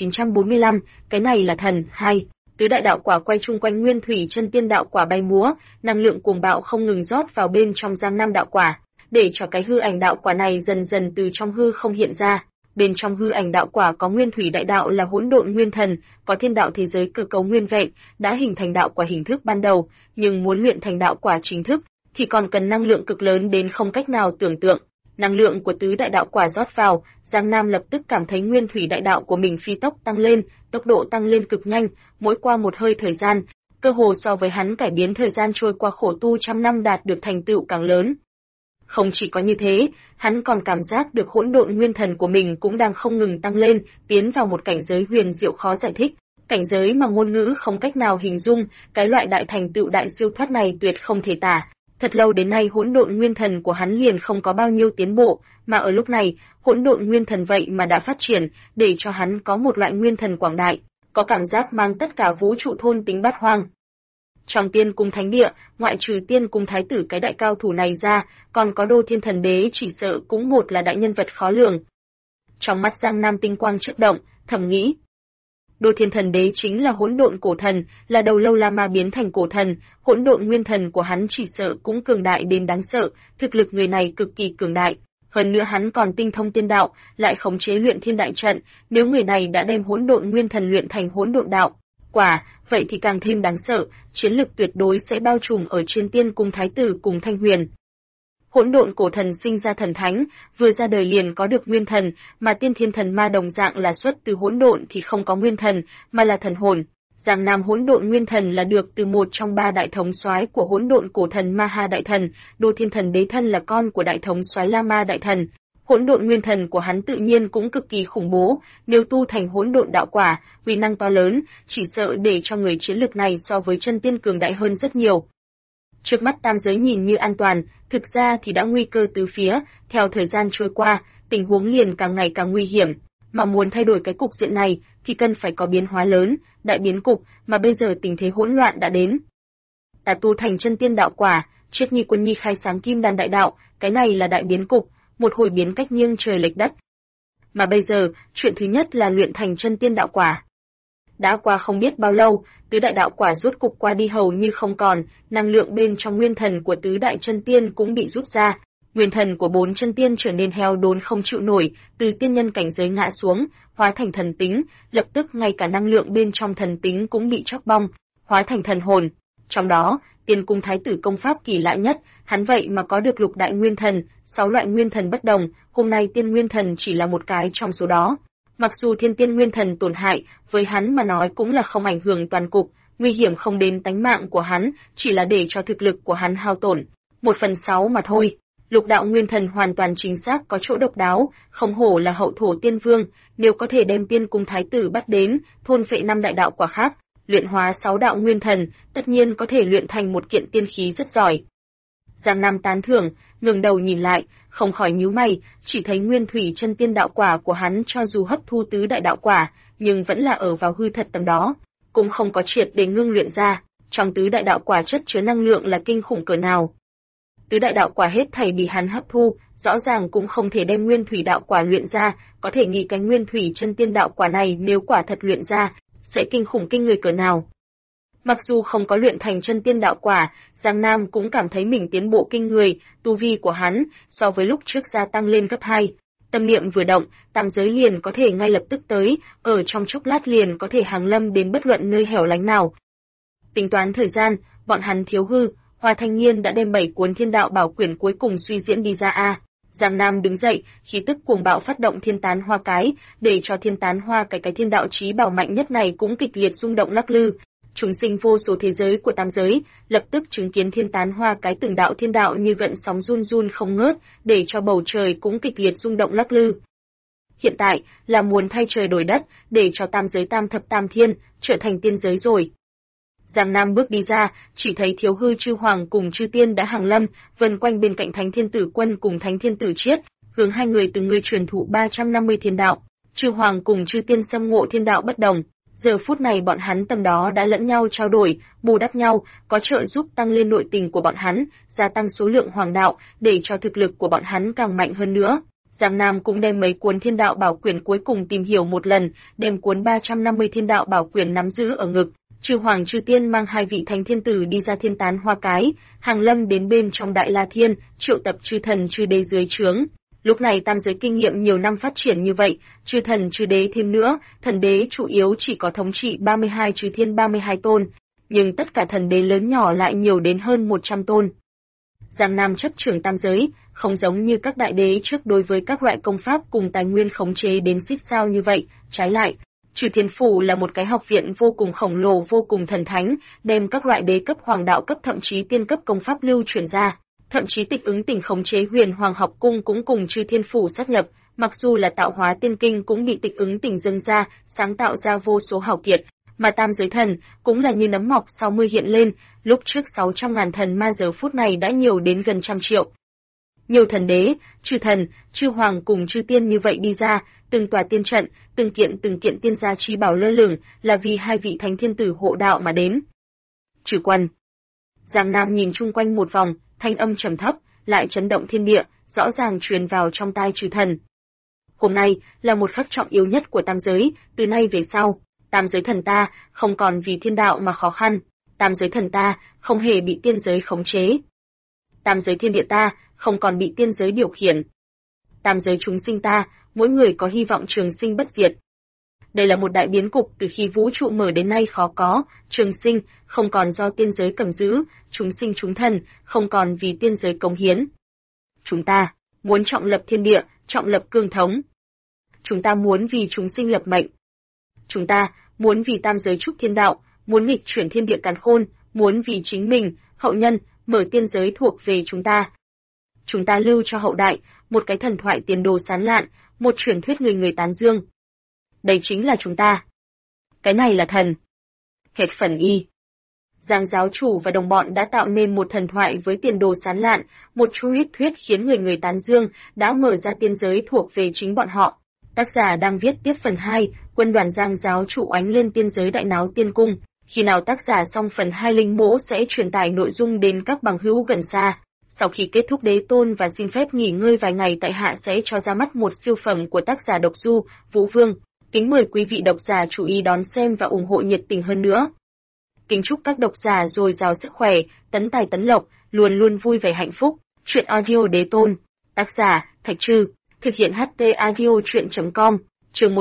1945, cái này là thần. 2. Tứ đại đạo quả quay chung quanh nguyên thủy chân tiên đạo quả bay múa, năng lượng cuồng bạo không ngừng rót vào bên trong Giang Nam đạo quả, để cho cái hư ảnh đạo quả này dần dần từ trong hư không hiện ra. Bên trong hư ảnh đạo quả có nguyên thủy đại đạo là hỗn độn nguyên thần, có thiên đạo thế giới cơ cấu nguyên vẹn, đã hình thành đạo quả hình thức ban đầu, nhưng muốn luyện thành đạo quả chính thức thì còn cần năng lượng cực lớn đến không cách nào tưởng tượng. Năng lượng của tứ đại đạo quả rót vào, Giang Nam lập tức cảm thấy nguyên thủy đại đạo của mình phi tốc tăng lên, tốc độ tăng lên cực nhanh, mỗi qua một hơi thời gian, cơ hồ so với hắn cải biến thời gian trôi qua khổ tu trăm năm đạt được thành tựu càng lớn. Không chỉ có như thế, hắn còn cảm giác được hỗn độn nguyên thần của mình cũng đang không ngừng tăng lên, tiến vào một cảnh giới huyền diệu khó giải thích, cảnh giới mà ngôn ngữ không cách nào hình dung, cái loại đại thành tựu đại siêu thoát này tuyệt không thể tả. Thật lâu đến nay hỗn độn nguyên thần của hắn liền không có bao nhiêu tiến bộ, mà ở lúc này, hỗn độn nguyên thần vậy mà đã phát triển, để cho hắn có một loại nguyên thần quảng đại, có cảm giác mang tất cả vũ trụ thôn tính bát hoang. Trong tiên cung thánh địa, ngoại trừ tiên cung thái tử cái đại cao thủ này ra, còn có Đô Thiên Thần Đế chỉ sợ cũng một là đại nhân vật khó lường. Trong mắt Giang Nam tinh quang chớp động, thầm nghĩ. Đô Thiên Thần Đế chính là hỗn độn cổ thần, là đầu lâu la ma biến thành cổ thần, hỗn độn nguyên thần của hắn chỉ sợ cũng cường đại đến đáng sợ, thực lực người này cực kỳ cường đại. Hơn nữa hắn còn tinh thông tiên đạo, lại khống chế luyện thiên đại trận, nếu người này đã đem hỗn độn nguyên thần luyện thành hỗn độn đạo quả, vậy thì càng thêm đáng sợ, chiến lực tuyệt đối sẽ bao trùm ở trên tiên cung thái tử cùng Thanh Huyền. Hỗn độn cổ thần sinh ra thần thánh, vừa ra đời liền có được nguyên thần, mà tiên thiên thần ma đồng dạng là xuất từ hỗn độn thì không có nguyên thần, mà là thần hồn. Giang Nam hỗn độn nguyên thần là được từ một trong 3 đại thống soái của hỗn độn cổ thần Ma Ha đại thần, Đô Thiên Thần Đế thân là con của đại thống soái La Ma đại thần. Hỗn độn nguyên thần của hắn tự nhiên cũng cực kỳ khủng bố, nếu tu thành hỗn độn đạo quả, uy năng to lớn, chỉ sợ để cho người chiến lực này so với chân tiên cường đại hơn rất nhiều. Trước mắt tam giới nhìn như an toàn, thực ra thì đã nguy cơ từ phía, theo thời gian trôi qua, tình huống liền càng ngày càng nguy hiểm, mà muốn thay đổi cái cục diện này thì cần phải có biến hóa lớn, đại biến cục, mà bây giờ tình thế hỗn loạn đã đến. Ta tu thành chân tiên đạo quả, Triết Nhi Quân Nhi khai sáng kim đan đại đạo, cái này là đại biến cục, một hồi biến cách nghiêng trời lệch đất. Mà bây giờ, chuyện thứ nhất là luyện thành chân tiên đạo quả. Đã qua không biết bao lâu, tứ đại đạo quả rốt cục qua đi hầu như không còn, năng lượng bên trong nguyên thần của tứ đại chân tiên cũng bị rút ra. Nguyên thần của 4 chân tiên trở nên heo đốn không chịu nổi, từ tiên nhân cảnh giới ngã xuống, hóa thành thần tính, lập tức ngay cả năng lượng bên trong thần tính cũng bị chóc bong, hóa thành thần hồn. Trong đó, tiên cung thái tử công pháp kỳ lạ nhất, hắn vậy mà có được 6 đại nguyên thần, 6 loại nguyên thần bất đồng, hôm nay tiên nguyên thần chỉ là một cái trong số đó. Mặc dù thiên tiên nguyên thần tổn hại, với hắn mà nói cũng là không ảnh hưởng toàn cục, nguy hiểm không đến tánh mạng của hắn, chỉ là để cho thực lực của hắn hao tổn. 1/6 mà thôi. 6 đạo nguyên thần hoàn toàn chính xác có chỗ độc đáo, không hổ là hậu thổ tiên vương, nếu có thể đem tiên cung thái tử bắt đến, thôn phệ 5 đại đạo quả khác, luyện hóa 6 đạo nguyên thần, tất nhiên có thể luyện thành một kiện tiên khí rất giỏi. Giang Nam tán thưởng, ngẩng đầu nhìn lại, không khỏi nhíu mày, chỉ thấy nguyên thủy chân tiên đạo quả của hắn cho dù hấp thu tứ đại đạo quả, nhưng vẫn là ở vào hư thật tầm đó, cũng không có triệt để ngưng luyện ra, trong tứ đại đạo quả chất chứa năng lượng là kinh khủng cỡ nào. Tứ đại đạo quả hết thảy bị hắn hấp thu, rõ ràng cũng không thể đem nguyên thủy đạo quả luyện ra, có thể nghĩ cái nguyên thủy chân tiên đạo quả này nếu quả thật luyện ra, sẽ kinh khủng kinh người cỡ nào. Mặc dù không có luyện thành chân tiên đạo quả, Giang Nam cũng cảm thấy mình tiến bộ kinh người, tu vi của hắn so với lúc trước gia tăng lên gấp 2. Tâm niệm vừa động, tam giới liền có thể ngay lập tức tới, ở trong chốc lát liền có thể hàng lâm đến bất luận nơi hẻo lánh nào. Tính toán thời gian, bọn hắn thiếu hư, Hoa Thanh Nghiên đã đem 7 cuốn Thiên Đạo Bảo Quyển cuối cùng suy diễn đi ra a. Giang Nam đứng dậy, khí tức cuồng bạo phát động Thiên Tán Hoa cái, để cho Thiên Tán Hoa cái thiên đạo chí bảo mạnh nhất này cũng kịch liệt rung động lắc lư. Chúng sinh vô số thế giới của tam giới, lập tức chứng kiến Thiên Tán Hoa cái từng đạo thiên đạo như gợn sóng run run không ngớt, để cho bầu trời cũng kịch liệt rung động lắc lư. Hiện tại là muốn thay trời đổi đất, để cho tam giới tam thập tam thiên trở thành tiên giới rồi. Giang Nam bước đi ra, chỉ thấy Thiếu Hư Chư Hoàng cùng Chư Tiên đã hàng lâm, vần quanh bên cạnh Thánh Thiên Tử Quân cùng Thánh Thiên Tử Chiết, hướng hai người từng người truyền thụ 350 thiên đạo. Chư Hoàng cùng Chư Tiên xâm ngộ thiên đạo bất đồng, giờ phút này bọn hắn tầm đó đã lẫn nhau trao đổi, bù đắp nhau, có trợ giúp tăng lên nội tình của bọn hắn, gia tăng số lượng hoàng đạo, để cho thực lực của bọn hắn càng mạnh hơn nữa. Giang Nam cũng đem mấy cuốn Thiên Đạo Bảo Quyển cuối cùng tìm hiểu một lần, đem cuốn 350 Thiên Đạo Bảo Quyển nắm giữ ở ngực. Chư Hoàng Chư Tiên mang 2 vị Thánh Thiên Tử đi ra Thiên Tán Hoa cái, hàng lâm đến bên trong Đại La Thiên, triệu tập chư thần chư đế dưới trướng. Lúc này tam giới kinh nghiệm nhiều năm phát triển như vậy, chư thần chư đế thêm nữa, thần đế chủ yếu chỉ có thống trị 32 chư thiên 32 tôn, nhưng tất cả thần đế lớn nhỏ lại nhiều đến hơn 100 tôn. Giang Nam chấp trưởng tam giới, không giống như các đại đế trước đối với các loại công pháp cùng tài nguyên khống chế đến xít sao như vậy, trái lại, Trừ Thiên Phủ là một cái học viện vô cùng khổng lồ vô cùng thần thánh, đem các loại đế cấp hoàng đạo cấp thậm chí tiên cấp công pháp lưu truyền ra, thậm chí Tịch Ứng Tỉnh khống chế Huyền Hoàng học cung cũng cùng Trừ Thiên Phủ sát nhập, mặc dù là Tạo Hóa Tiên Kinh cũng bị Tịch Ứng Tỉnh dâng ra, sáng tạo ra vô số hảo kiệt, mà tam giới thần cũng là như nấm mọc sau mưa hiện lên, lúc trước 600.000 thần ma giờ phút này đã nhiều đến gần 100 triệu. Nhiều thần đế, chư thần, chư hoàng cùng chư tiên như vậy đi ra, từng tòa tiên trận, từng kiện tiên gia chi bảo lơ lửng, là vì 2 vị Thánh Thiên Tử hộ đạo mà đến. Trừ Quân. Giang Nam nhìn chung quanh một vòng, thanh âm trầm thấp, lại chấn động thiên địa, rõ ràng truyền vào trong tai Trừ Thần. Hôm nay là một khắc trọng yếu nhất của tam giới, từ nay về sau, tam giới thần ta không còn vì thiên đạo mà khó khăn, tam giới thần ta không hề bị tiên giới khống chế. Tam giới thiên địa ta không còn bị tiên giới điều khiển. Tam giới chúng sinh ta, mỗi người có hy vọng trường sinh bất diệt. Đây là một đại biến cục từ khi vũ trụ mở đến nay khó có, trường sinh không còn do tiên giới cầm giữ, chúng sinh chúng thần không còn vì tiên giới cống hiến. Chúng ta muốn trọng lập thiên địa, trọng lập cương thống. Chúng ta muốn vì chúng sinh lập mệnh. Chúng ta muốn vì tam giới trúc thiên đạo, muốn nghịch chuyển thiên địa càn khôn, muốn vì chính mình, hậu nhân, mở tiên giới thuộc về chúng ta. Chúng ta lưu cho hậu đại một cái thần thoại tiền đồ sáng lạn, một truyền thuyết người người tán dương. Đây chính là chúng ta. Cái này là thần. Hết phần y. Giang giáo chủ và đồng bọn đã tạo nên một thần thoại với tiền đồ sáng lạn, một truyền thuyết khiến người người tán dương, đã mở ra tiên giới thuộc về chính bọn họ. Tác giả đang viết tiếp phần 2, quân đoàn Giang giáo chủ oánh lên tiên giới đại náo tiên cung. Khi nào tác giả xong phần 2 linh mỗ sẽ truyền tải nội dung đến các bằng hữu gần xa. Sau khi kết thúc đế tôn và xin phép nghỉ ngơi vài ngày tại hạ sẽ cho ra mắt một siêu phẩm của tác giả độc du, Vũ Vương. Kính mời quý vị độc giả chú ý đón xem và ủng hộ nhiệt tình hơn nữa. Kính chúc các độc giả dồi dào sức khỏe, tấn tài tấn lộc, luôn luôn vui vẻ hạnh phúc. Truyện audio đế tôn. Tác giả, Thạch Trư. Thực hiện HT audio truyện.com. Chương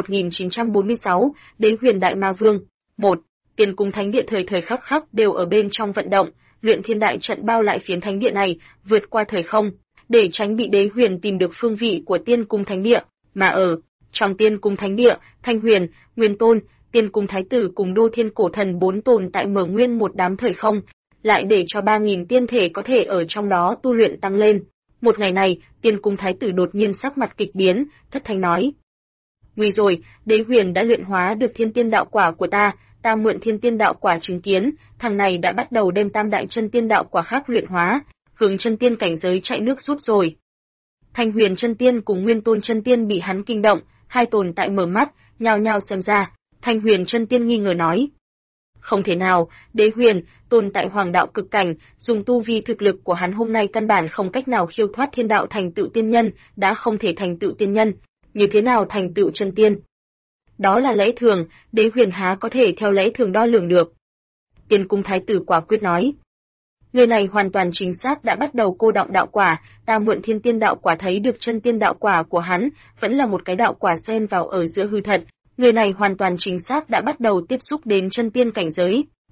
1946, Đế Huyền Đại Ma Vương. 1. Tiên cung thánh địa thời thời khắc khắc đều ở bên trong vận động, luyện thiên đại trận bao lại phiến thánh địa này, vượt qua thời không, để tránh bị Đế Huyền tìm được phương vị của tiên cung thánh địa, mà ở trong tiên cung thánh địa, Thanh Huyền, Nguyên Tôn, tiên cung thái tử cùng Đô Thiên Cổ Thần 4 tồn tại mở nguyên một đám thời không, lại để cho 3.000 tiên thể có thể ở trong đó tu luyện tăng lên. Một ngày này, tiên cung thái tử đột nhiên sắc mặt kịch biến, thất thanh nói: "Nguy rồi, Đế Huyền đã luyện hóa được thiên tiên đạo quả của ta mượn thiên tiên đạo quả chứng kiến, thằng này đã bắt đầu đem tam đại chân tiên đạo quả khác luyện hóa, hướng chân tiên cảnh giới chạy nước rút rồi." Thanh Huyền chân tiên cùng Nguyên Tôn chân tiên bị hắn kinh động, hai tồn tại mở mắt, nhao nhao xem ra. Thanh Huyền chân tiên nghi ngờ nói: "Không thể nào, Đế Huyền, tồn tại hoàng đạo cực cảnh, dùng tu vi thực lực của hắn hôm nay căn bản không cách nào khiêu thoát thiên đạo thành tựu tiên nhân, đã không thể thành tựu tiên nhân, như thế nào thành tựu chân tiên? Đó là lẽ thường, Đế Huyền há có thể theo lẽ thường đo lường được." Tiên cung thái tử quả quyết nói: "Người này hoàn toàn chính xác đã bắt đầu cô động đạo quả, ta mượn thiên tiên đạo quả thấy được chân tiên đạo quả của hắn, vẫn là một cái đạo quả xen vào ở giữa hư thật, người này hoàn toàn chính xác đã bắt đầu tiếp xúc đến chân tiên cảnh giới,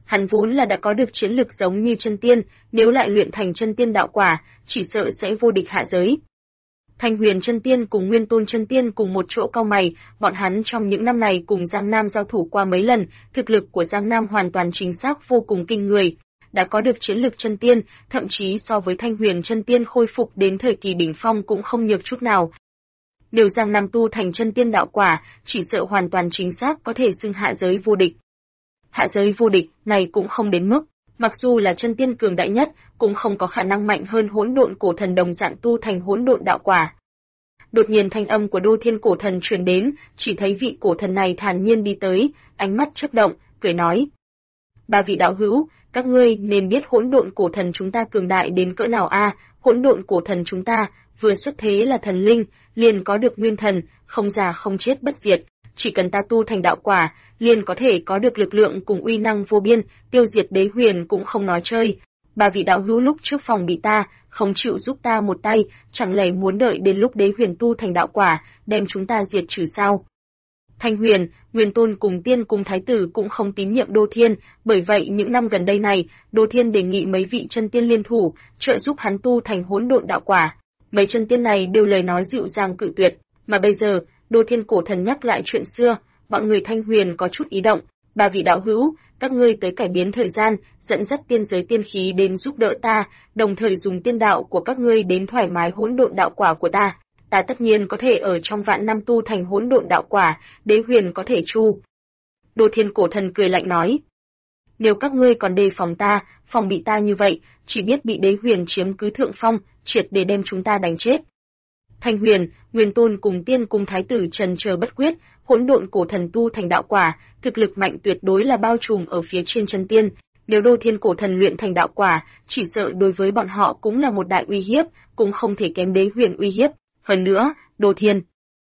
Hắn vốn là đã có được chiến lực giống như chân tiên, nếu lại luyện thành chân tiên đạo quả, chỉ sợ sẽ vô địch hạ giới. Thanh Huyền chân tiên cùng Nguyên Tôn chân tiên cùng một chỗ cau mày, bọn hắn trong những năm này cùng Giang Nam giao thủ qua mấy lần, thực lực của Giang Nam hoàn toàn chính xác vô cùng kinh người, đã có được chiến lực chân tiên, thậm chí so với Thanh Huyền chân tiên khôi phục đến thời kỳ đỉnh phong cũng không nhược chút nào. Nếu Giang Nam tu thành chân tiên đạo quả, chỉ sợ hoàn toàn chính xác có thể xưng hạ giới vô địch. Hạ giới vô địch này cũng không đến mức, mặc dù là chân tiên cường đại nhất, cũng không có khả năng mạnh hơn hỗn độn cổ thần đồng dạng tu thành hỗn độn đạo quả. Đột nhiên thanh âm của Đô Thiên cổ thần truyền đến, chỉ thấy vị cổ thần này thản nhiên đi tới, ánh mắt chớp động, cười nói: "Ba vị đạo hữu, các ngươi nên biết hỗn độn cổ thần chúng ta cường đại đến cỡ nào a? Hỗn độn cổ thần chúng ta vừa xuất thế là thần linh, liền có được nguyên thần, không già không chết bất diệt, chỉ cần ta tu thành đạo quả, liền có thể có được lực lượng cùng uy năng vô biên, tiêu diệt đế huyền cũng không nói chơi. Ba vị đạo hữu lúc trước phòng bị ta, không chịu giúp ta một tay, chẳng lẽ muốn đợi đến lúc đế huyền tu thành đạo quả, đem chúng ta diệt trừ sao?" Thanh Huyền, Nguyên Tôn cùng Tiên cùng Thái tử cũng không tín nhiệm Đô Thiên, bởi vậy những năm gần đây này, Đô Thiên đề nghị mấy vị chân tiên liên thủ, trợ giúp hắn tu thành hỗn độn đạo quả. Mấy chân tiên này đều lời nói dịu dàng cự tuyệt, mà bây giờ, Đô Thiên cổ thần nhắc lại chuyện xưa, bọn người Thanh Huyền có chút ý động. "Ba vị đạo hữu, các ngươi tới cải biến thời gian, dẫn dắt tiên giới tiên khí đến giúp đỡ ta, đồng thời dùng tiên đạo của các ngươi đến thoải mái hỗn độn đạo quả của ta. Ta tất nhiên có thể ở trong vạn năm tu thành hỗn độn đạo quả, đế huyền có thể chu." Đô Thiên cổ thần cười lạnh nói: "Nếu các ngươi còn đề phòng ta, phòng bị ta như vậy, chỉ biết bị đế huyền chiếm cứ thượng phong, triệt để đem chúng ta đánh chết." Thanh Huyền, Nguyên Tôn cùng Tiên cùng Thái tử trần chờ bất quyết, hỗn độn cổ thần tu thành đạo quả, thực lực mạnh tuyệt đối là bao trùm ở phía trên chân tiên, nếu Đô Thiên cổ thần luyện thành đạo quả, chỉ sợ đối với bọn họ cũng là một đại uy hiếp, cũng không thể kém đế huyền uy hiếp. Hơn nữa, Đô Thiên.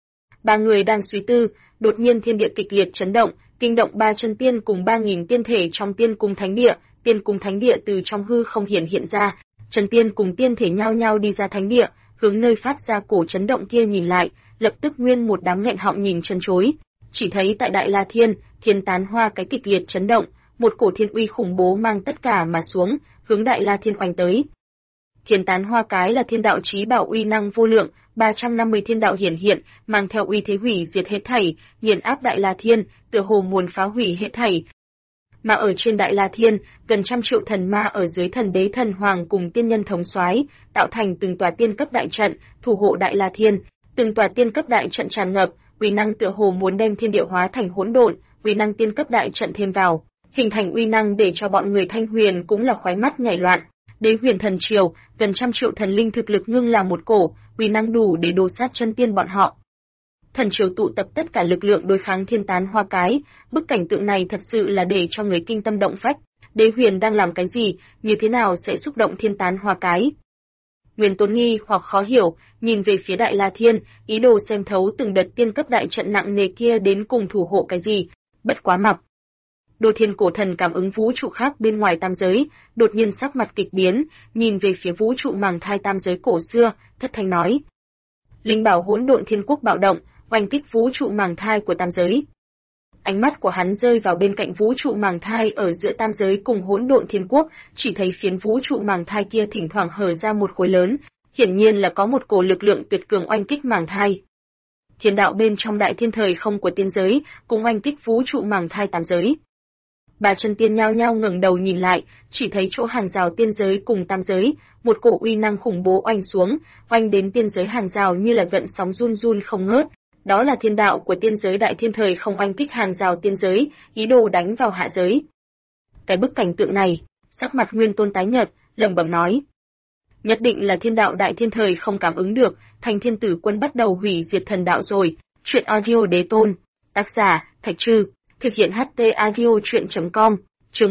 Ba người đang suy tư, đột nhiên thiên địa kịch liệt chấn động, kinh động ba chân tiên cùng 3000 tiên thể trong tiên cung thánh địa từ trong hư không hiện ra, chân tiên cùng tiên thể nhao nhao đi ra thánh địa, hướng nơi phát ra cổ chấn động kia nhìn lại, lập tức nguyên một đám nghẹn họng nhìn chân chối. Chỉ thấy tại Đại La Thiên, thiên tán hoa cái kịch liệt chấn động, một cổ thiên uy khủng bố mang tất cả mà xuống, hướng Đại La Thiên oanh tới. Thiên tán hoa cái là thiên đạo chí bảo uy năng vô lượng, 350 thiên đạo hiển hiện, mang theo uy thế hủy diệt hết thảy, nghiền áp Đại La Thiên, tựa hồ muốn phá hủy hết thảy. Mà ở trên Đại La Thiên, gần 100 triệu thần ma ở dưới thần đế thần hoàng cùng tiên nhân thống soái, tạo thành từng tòa tiên cấp đại trận, thủ hộ Đại La Thiên, từng tòa tiên cấp đại trận tràn ngập, uy năng tựa hồ muốn đem thiên địa hóa thành hỗn độn, uy năng tiên cấp đại trận thêm vào, hình thành uy năng để cho bọn người Thanh Huyền cũng là khoái mắt nhảy loạn. Đế huyền thần triều, gần 100 triệu thần linh thực lực ngưng là một cổ, uy năng đủ để đồ sát chân tiên bọn họ. Thần triều tụ tập tất cả lực lượng đối kháng thiên tán hoa cái, bức cảnh tượng này thật sự là để cho người kinh tâm động phách. Đế huyền đang làm cái gì, như thế nào sẽ xúc động thiên tán hoa cái? Nguyên Tôn nghi hoặc khó hiểu, nhìn về phía Đại La Thiên, ý đồ xem thấu từng đợt tiên cấp đại trận nặng nề kia đến cùng thủ hộ cái gì, bất quá mặc. Đô Thiên cổ thần cảm ứng vũ trụ khác bên ngoài tam giới, đột nhiên sắc mặt kịch biến, nhìn về phía vũ trụ màng thai tam giới cổ xưa, thất thanh nói: "Linh bảo hỗn độn thiên quốc bạo động, oanh kích vũ trụ màng thai của tam giới." Ánh mắt của hắn rơi vào bên cạnh vũ trụ màng thai ở giữa tam giới cùng hỗn độn thiên quốc, chỉ thấy phiến vũ trụ màng thai kia thỉnh thoảng hở ra một khối lớn, hiển nhiên là có một cổ lực lượng tuyệt cường oanh kích màng thai. Thiên đạo bên trong đại thiên thời không của tiên giới cũng oanh kích vũ trụ màng thai tam giới. Ba chân tiên nhao nhao ngẩng đầu nhìn lại, chỉ thấy chỗ hàng rào tiên giới cùng tam giới, một cổ uy năng khủng bố oanh xuống, oanh đến tiên giới hàng rào như là gợn sóng run run không ngớt. Đó là thiên đạo của tiên giới đại thiên thời không oanh kích hàng rào tiên giới, ý đồ đánh vào hạ giới. Cái bức cảnh tượng này, sắc mặt Nguyên Tôn tái nhợt, lẩm bẩm nói: "Nhất định là thiên đạo đại thiên thời không cảm ứng được, Thành Thiên Tử Quân bắt đầu hủy diệt thần đạo rồi." Truyện audio Đế Tôn, tác giả Thạch Trư, thực hiện HT audio truyện.com, chương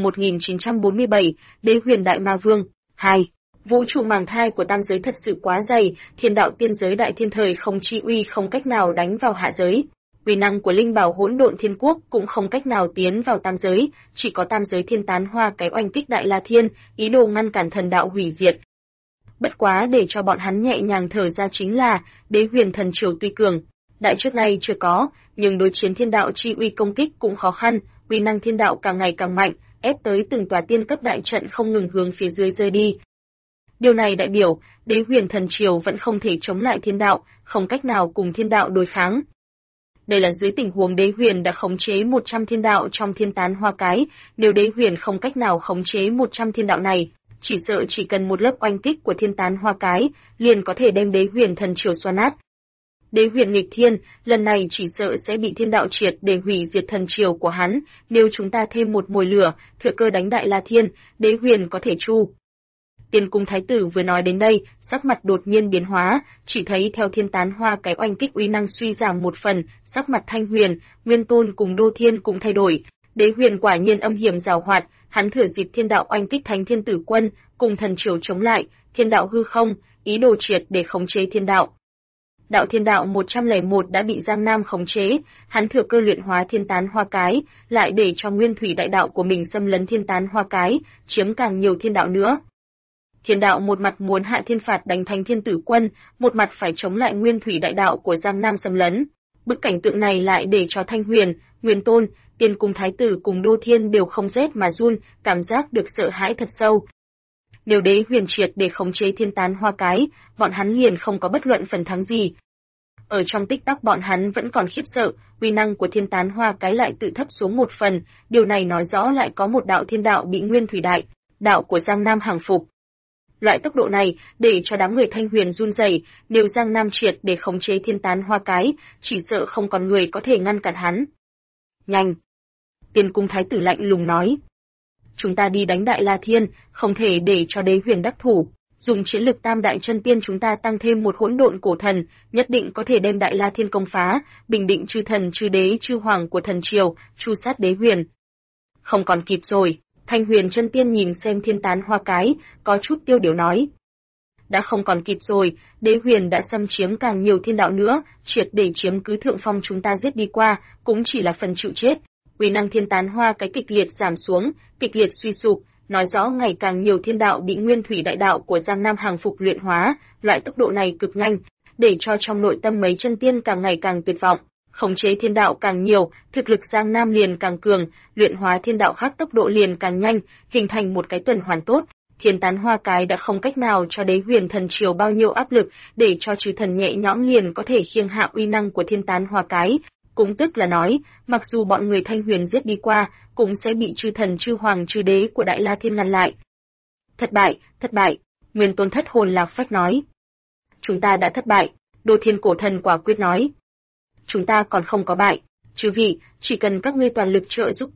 1947, Đế Huyền Đại Ma Vương 2. Vũ trụ màng thai của tam giới thật sự quá dày, thiên đạo tiên giới đại thiên thời không chi uy không cách nào đánh vào hạ giới. Uy năng của linh bảo hỗn độn thiên quốc cũng không cách nào tiến vào tam giới, chỉ có tam giới thiên tán hoa cái oanh kích Đại La Thiên, ý đồ ngăn cản thần đạo hủy diệt. Bất quá để cho bọn hắn nhẹ nhàng thở ra chính là, Đế huyền thần triều tuy cường, đại trước nay chưa có, nhưng đối chiến thiên đạo chi uy công kích cũng khó khăn, uy năng thiên đạo càng ngày càng mạnh, ép tới từng tòa tiên cấp đại trận không ngừng hướng phía dưới rơi đi. Điều này đại biểu, Đế Huyền Thần Triều vẫn không thể chống lại thiên đạo, không cách nào cùng thiên đạo đối kháng. Đây là dưới tình huống Đế Huyền đã khống chế 100 thiên đạo trong thiên tán hoa cái, nếu Đế Huyền không cách nào khống chế 100 thiên đạo này, chỉ sợ chỉ cần một lớp oanh kích của thiên tán hoa cái, liền có thể đem Đế Huyền Thần Triều xoa nát. Đế Huyền nghịch thiên, lần này chỉ sợ sẽ bị thiên đạo triệt để hủy diệt thần triều của hắn, nếu chúng ta thêm một mồi lửa, thừa cơ đánh Đại La Thiên, Đế Huyền có thể chu. Tiên cung thái tử vừa nói đến đây, sắc mặt đột nhiên biến hóa, chỉ thấy theo thiên tán hoa cái oanh kích uy năng suy giảm một phần, sắc mặt Thanh Huyền, Nguyên Tôn cùng Đô Thiên cũng thay đổi. Đế Huyền quả nhiên âm hiểm giàu hoạt, hắn thừa dịp thiên đạo oanh kích Thánh Thiên Tử Quân, cùng thần triều chống lại, thiên đạo hư không, ý đồ triệt để khống chế thiên đạo. Đạo thiên đạo 101 đã bị Giang Nam khống chế, hắn thừa cơ luyện hóa thiên tán hoa cái, lại để cho nguyên thủy đại đạo của mình xâm lấn thiên tán hoa cái, chiếm càng nhiều thiên đạo nữa. Thiên đạo một mặt muốn hạ thiên phạt đánh Thánh Thiên Tử Quân, một mặt phải chống lại nguyên thủy đại đạo của Giang Nam xâm lấn. Bức cảnh tượng này lại để cho Thanh Huyền, Nguyên Tôn, Tiên cung thái tử cùng Đô Thiên đều không rét mà run, cảm giác được sợ hãi thật sâu. Nếu Đế Huyền triệt để khống chế thiên tán hoa cái, bọn hắn liền không có bất luận phần thắng gì. Ở trong tích tắc bọn hắn vẫn còn khiếp sợ, uy năng của thiên tán hoa cái lại tự thấp xuống một phần, điều này nói rõ lại có một đạo thiên đạo bị nguyên thủy đại đạo của Giang Nam hàng phục. Loại tốc độ này để cho đám người Thanh Huyền run rẩy, nếu Giang Nam triệt để khống chế thiên tán hoa cái, chỉ sợ không còn người có thể ngăn cản hắn. Nhanh! Tiên cung thái tử lạnh lùng nói. Chúng ta đi đánh Đại La Thiên, không thể để cho Đế Huyền đắc thủ. Dùng chiến lực tam đại chân tiên chúng ta tăng thêm một hỗn độn cổ thần, nhất định có thể đem Đại La Thiên công phá, bình định chư thần chư đế chư hoàng của thần triều, chu sát Đế Huyền. Không còn kịp rồi. Thanh Huyền chân tiên nhìn xem thiên tán hoa cái, có chút tiêu điều nói. Đã không còn kịp rồi, Đế Huyền đã xâm chiếm càng nhiều thiên đạo nữa, triệt để chiếm cứ thượng phong chúng ta giết đi qua, cũng chỉ là phần chịu chết. Uy năng thiên tán hoa cái kịch liệt giảm xuống, kịch liệt suy sụp, nói rõ ngày càng nhiều thiên đạo bị nguyên thủy đại đạo của Giang Nam hàng phục luyện hóa, loại tốc độ này cực nhanh, để cho trong nội tâm mấy chân tiên càng ngày càng tuyệt vọng. Khống chế thiên đạo càng nhiều, thực lực Giang Nam liền càng cường, luyện hóa thiên đạo khác tốc độ liền càng nhanh, hình thành một cái tuần hoàn tốt. Thiên tán hoa cái đã không cách nào cho Đế Huyền thần triều bao nhiêu áp lực, để cho chư thần nhẹ nhõm liền có thể khiêng hạ uy năng của thiên tán hoa cái. Cũng tức là nói, mặc dù bọn người Thanh Huyền giết đi qua, cũng sẽ bị chư thần chư hoàng chư đế của Đại La Thiên ngăn lại. Thất bại, Nguyên Tôn thất hồn lạc phách nói. Chúng ta đã thất bại, Đô Thiên cổ thần quả quyết nói. Chúng ta còn không có bại, chư vị, chỉ cần các ngươi toàn lực trợ giúp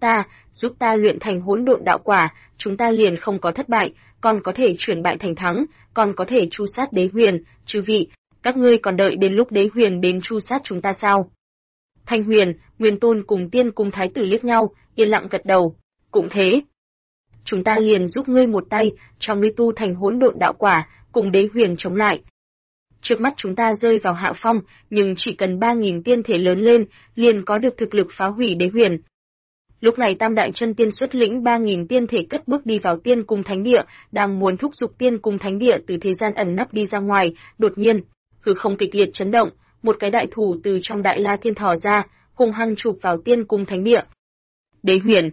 ta luyện thành hỗn độn đạo quả, chúng ta liền không có thất bại, còn có thể chuyển bại thành thắng, còn có thể chu sát Đế Huyền, chư vị, các ngươi còn đợi đến lúc Đế Huyền đến chu sát chúng ta sao? Thanh Huyền, Nguyên Tôn cùng Tiên cung thái tử liếc nhau, yên lặng gật đầu. Cũng thế. Chúng ta liền giúp ngươi một tay, cho ngươi tu thành hỗn độn đạo quả, cùng Đế Huyền chống lại. Trước mắt chúng ta rơi vào hạ phong, nhưng chỉ cần 3.000 tiên thể lớn lên, liền có được thực lực phá hủy Đế Huyền. Lúc này Tam Đại Chân Tiên xuất lĩnh 3.000 tiên thể cất bước đi vào Tiên cung thánh địa, đang muốn thúc giục Tiên cung thánh địa từ thế gian ẩn nấp đi ra ngoài, đột nhiên, hư không kịch liệt chấn động, một cái đại thủ từ trong Đại La Thiên thò ra, hung hăng chụp vào Tiên cung thánh địa. Đế Huyền.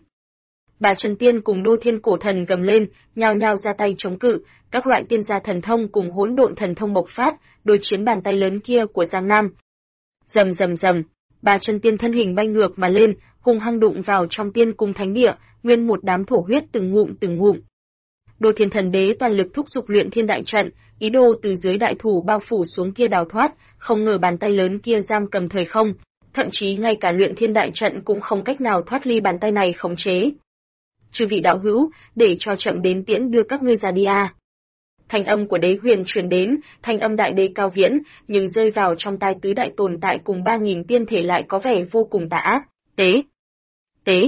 Bà Chân Tiên cùng Đô Thiên cổ thần gầm lên, nhao nhao ra tay chống cự, các loại tiên gia thần thông cùng hỗn độn thần thông bộc phát, đối chiến bàn tay lớn kia của Giang Nam. Rầm rầm rầm, Bà Chân Tiên thân hình bay ngược mà lên, hung hăng đụng vào trong Tiên cung thánh địa, nguyên một đám thổ huyết từng ngụm. Đô Thiên thần đế toàn lực thúc giục luyện thiên đại trận, ý đồ từ dưới đại thủ bao phủ xuống kia đào thoát, không ngờ bàn tay lớn kia giam cầm thời không, thậm chí ngay cả luyện thiên đại trận cũng không cách nào thoát ly bàn tay này khống chế. Chư vị đạo hữu, để cho chậm đến tiễn đưa các ngươi ra đi a. Thanh âm của Đế Huyền truyền đến, thanh âm đại đế cao viễn, nhưng rơi vào trong tai tứ đại tồn tại cùng 3.000 tiên thể lại có vẻ vô cùng tà ác. Tế.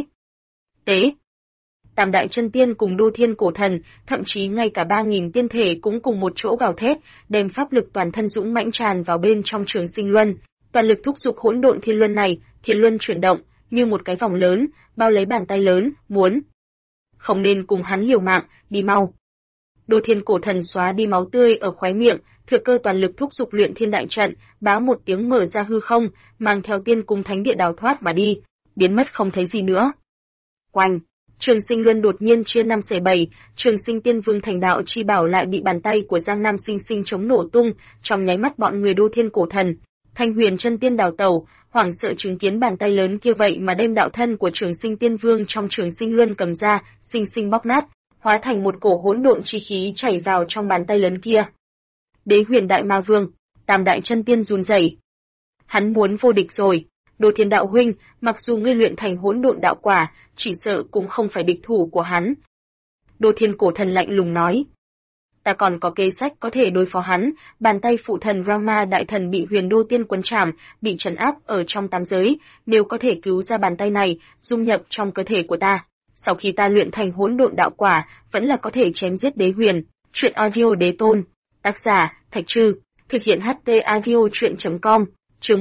Tam Đại Chân Tiên cùng Đô Thiên cổ thần, thậm chí ngay cả 3.000 tiên thể cũng cùng một chỗ gào thét, đem pháp lực toàn thân dũng mãnh tràn vào bên trong Trường Sinh Luân, toàn lực thúc giục hỗn độn thiên luân này, thiên luân chuyển động như một cái vòng lớn, bao lấy bàn tay lớn, muốn không nên cùng hắn liều mạng, đi mau. Đô Thiên cổ thần xóa đi máu tươi ở khóe miệng, thừa cơ toàn lực thúc giục luyện thiên đại trận, bá một tiếng mở ra hư không, mang theo Tiên cung thánh địa đào thoát mà đi, biến mất không thấy gì nữa. Oanh, Trường Sinh Luân đột nhiên chia 5 xẻ 7, Trường Sinh Tiên Vương thành đạo chi bảo lại bị bàn tay của Giang Nam sinh sinh chống nổ tung, trong nháy mắt bọn người Đô Thiên Cổ Thần, Thanh Huyền Chân Tiên đào tẩu, hoảng sợ chứng kiến bàn tay lớn kia vậy mà đem đạo thân của Trường Sinh Tiên Vương trong Trường Sinh Luân cầm ra, sinh sinh bóc nát, hóa thành một cổ hỗn độn chi khí chảy vào trong bàn tay lớn kia. Đế Huyền Đại Ma Vương, Tam Đại Chân Tiên run rẩy. Hắn muốn vô địch rồi. Đô Thiên đạo huynh, mặc dù ngươi luyện thành hỗn độn đạo quả, chỉ sợ cũng không phải địch thủ của hắn. Đô Thiên Cổ Thần lạnh lùng nói. Ta còn có kế sách có thể đối phó hắn, bàn tay phụ thần Rama đại thần bị Huyền Đô Tiên quấn trảm, bị trấn áp ở trong tám giới, nếu có thể cứu ra bàn tay này, dung nhập trong cơ thể của ta, sau khi ta luyện thành hỗn độn đạo quả, vẫn là có thể chém giết Đế Huyền. Truyện audio Đế Tôn, tác giả Thạch Trư, thực hiện HT audio truyện.com. Chương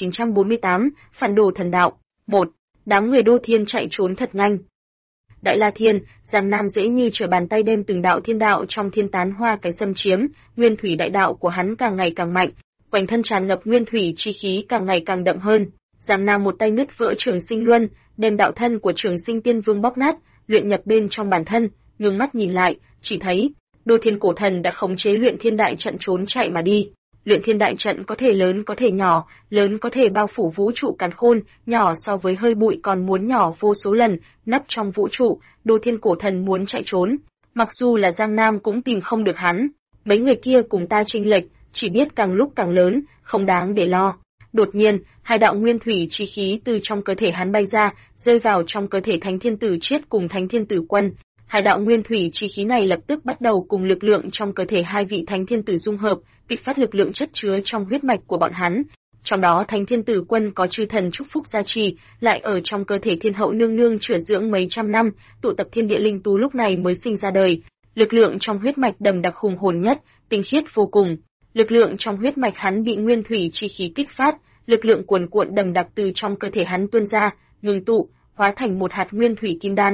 1948, Phản đồ thần đạo. 1. Đám người Đô Thiên chạy trốn thật nhanh. Đại La Thiên, Giang Nam dễ như trở bàn tay đem từng đạo thiên đạo trong thiên tán hoa cái xâm chiếm, nguyên thủy đại đạo của hắn càng ngày càng mạnh, quanh thân tràn ngập nguyên thủy chi khí càng ngày càng đậm hơn. Giang Nam một tay nứt vỡ Trường Sinh Luân, đem đạo thân của Trường Sinh Tiên Vương bóc nát, luyện nhập bên trong bản thân, ngưng mắt nhìn lại, chỉ thấy Đô Thiên Cổ Thần đã khống chế Luyện Thiên Đại Trận trốn chạy mà đi. Luyện Thiên Đại Trận có thể lớn có thể nhỏ, lớn có thể bao phủ vũ trụ càn khôn, nhỏ so với hơi bụi còn muốn nhỏ vô số lần, nấp trong vũ trụ, Đô Thiên Cổ Thần muốn chạy trốn, mặc dù là Giang Nam cũng tìm không được hắn. Mấy người kia cùng ta chênh lệch, chỉ biết càng lúc càng lớn, không đáng để lo. Đột nhiên, hai đạo nguyên thủy chi khí từ trong cơ thể hắn bay ra, rơi vào trong cơ thể Thánh Thiên Tử Triết cùng Thánh Thiên Tử Quân. Hai đạo nguyên thủy chi khí này lập tức bắt đầu cùng lực lượng trong cơ thể hai vị Thánh Thiên Tử dung hợp, kích phát lực lượng chất chứa trong huyết mạch của bọn hắn. Trong đó Thánh Thiên Tử Quân có chư thần chúc phúc gia trì, lại ở trong cơ thể Thiên Hậu nương nương chữa dưỡng mấy trăm năm, tụ tập thiên địa linh tú lúc này mới sinh ra đời. Lực lượng trong huyết mạch đầm đặc hùng hồn nhất, tinh khiết vô cùng. Lực lượng trong huyết mạch hắn bị nguyên thủy chi khí kích phát, lực lượng cuồn cuộn đầm đặc từ trong cơ thể hắn tuôn ra, ngưng tụ, hóa thành một hạt nguyên thủy kim đan.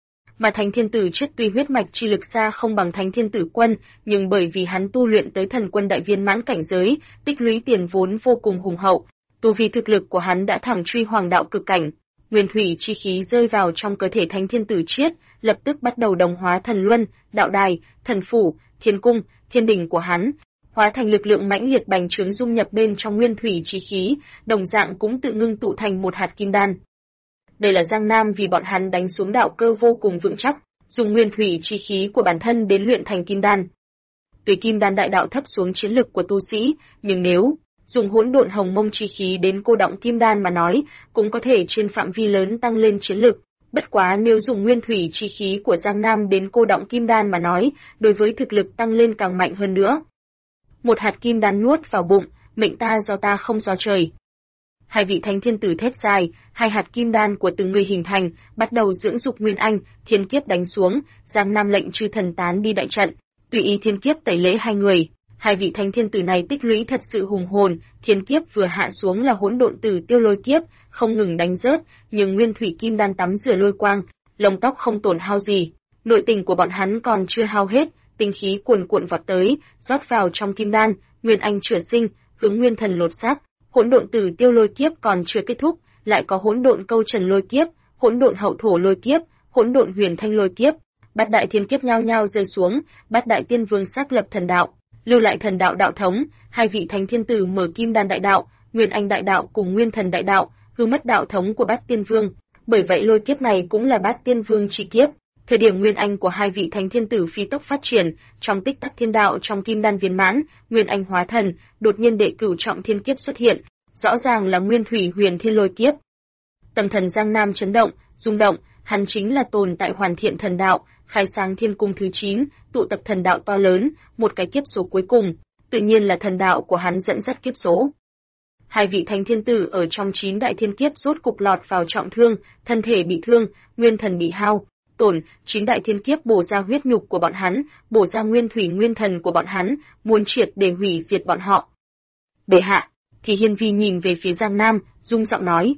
Mà Thánh Thiên Tử Triết tuy huyết mạch chi lực xa không bằng Thánh Thiên Tử Quân, nhưng bởi vì hắn tu luyện tới thần quân đại viên mãn cảnh giới, tích lũy tiền vốn vô cùng hùng hậu, tu vi thực lực của hắn đã thẳng truy hoàng đạo cực cảnh. Nguyên thủy chi khí rơi vào trong cơ thể Thánh Thiên Tử Triết, lập tức bắt đầu đồng hóa thần luân, đạo đài, thần phủ, thiên cung, thiên đình của hắn, hóa thành lực lượng mãnh liệt bành trướng dung nhập bên trong nguyên thủy chi khí, đồng dạng cũng tự ngưng tụ thành một hạt kim đan. Đây là Giang Nam vì bọn hắn đánh xuống đạo cơ vô cùng vững chắc, dùng nguyên thủy chi khí của bản thân đến luyện thành kim đan. Tuy kim đan đại đạo thấp xuống chiến lực của tu sĩ, nhưng nếu dùng hỗn độn hồng mông chi khí đến cô động kim đan mà nói, cũng có thể trên phạm vi lớn tăng lên chiến lực. Bất quá nếu dùng nguyên thủy chi khí của Giang Nam đến cô động kim đan mà nói, đối với thực lực tăng lên càng mạnh hơn nữa. Một hạt kim đan nuốt vào bụng, mệnh ta do ta không do trời. Hai vị Thánh Thiên Tử thét dài, hai hạt kim đan của từng người hình thành, bắt đầu dưỡng dục nguyên anh, thiên kiếp đánh xuống, Giang Nam lệnh chư thần tán đi đại trận, tùy ý thiên kiếp tẩy lễ hai người. Hai vị Thánh Thiên Tử này tích lũy thật sự hùng hồn, thiên kiếp vừa hạ xuống là hỗn độn tử tiêu lôi kiếp, không ngừng đánh rớt, nhưng nguyên thủy kim đan tắm rửa lôi quang, lông tóc không tổn hao gì. Nội tình của bọn hắn còn chưa hao hết, tinh khí cuồn cuộn vọt tới, rót vào trong kim đan, nguyên anh chữa sinh, hướng nguyên thần lột xác. Hỗn độn tử tiêu lôi kiếp còn chưa kết thúc, lại có hỗn độn câu trần lôi kiếp, hỗn độn hậu thổ lôi kiếp, hỗn độn huyền thanh lôi kiếp, bát đại thiên kiếp nhao nhao rơi xuống, bát đại tiên vương xác lập thần đạo, lưu lại thần đạo đạo thống, hai vị Thánh Thiên Tử mở kim đan đại đạo, nguyên anh đại đạo cùng nguyên thần đại đạo, hư mất đạo thống của bát tiên vương. Bởi vậy lôi kiếp này cũng là bát tiên vương chi kiếp. Thời điểm nguyên anh của hai vị Thánh Thiên Tử phi tốc phát triển, trong tích tắc thiên đạo trong kim đan viên mãn, nguyên anh hóa thần, đột nhiên đệ cửu trọng thiên kiếp xuất hiện, rõ ràng là nguyên thủy huyền thiên lôi kiếp. Tâm thần Giang Nam chấn động, rung động, hắn chính là tồn tại hoàn thiện thần đạo, khai sáng thiên cung thứ 9, tụ tập thần đạo to lớn, một cái kiếp số cuối cùng, tự nhiên là thần đạo của hắn dẫn dắt kiếp số. Hai vị Thánh Thiên Tử ở trong 9 đại thiên kiếp rốt cục lọt vào trọng thương, thân thể bị thương, nguyên thần bị hao tổn, 9 đại thiên kiếp bổ ra huyết nhục của bọn hắn, bổ ra nguyên thủy nguyên thần của bọn hắn, muốn triệt để hủy diệt bọn họ. Bệ hạ, thì Hiên Vi nhìn về phía Giang Nam, rung giọng nói: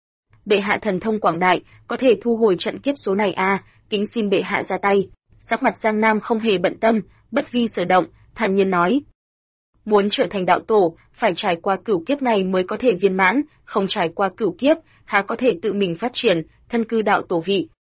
bệ hạ thần thông quảng đại, có thể thu hồi trận kiếp số này à, kính xin bệ hạ ra tay. Sắc mặt Giang Nam không hề bận tâm, bất vi sở động, thản nhiên nói: muốn trở thành đạo tổ, phải trải qua cửu kiếp này mới có thể viên mãn, không trải qua cửu kiếp, há có thể tự mình phát triển, thân cư đạo tổ vị.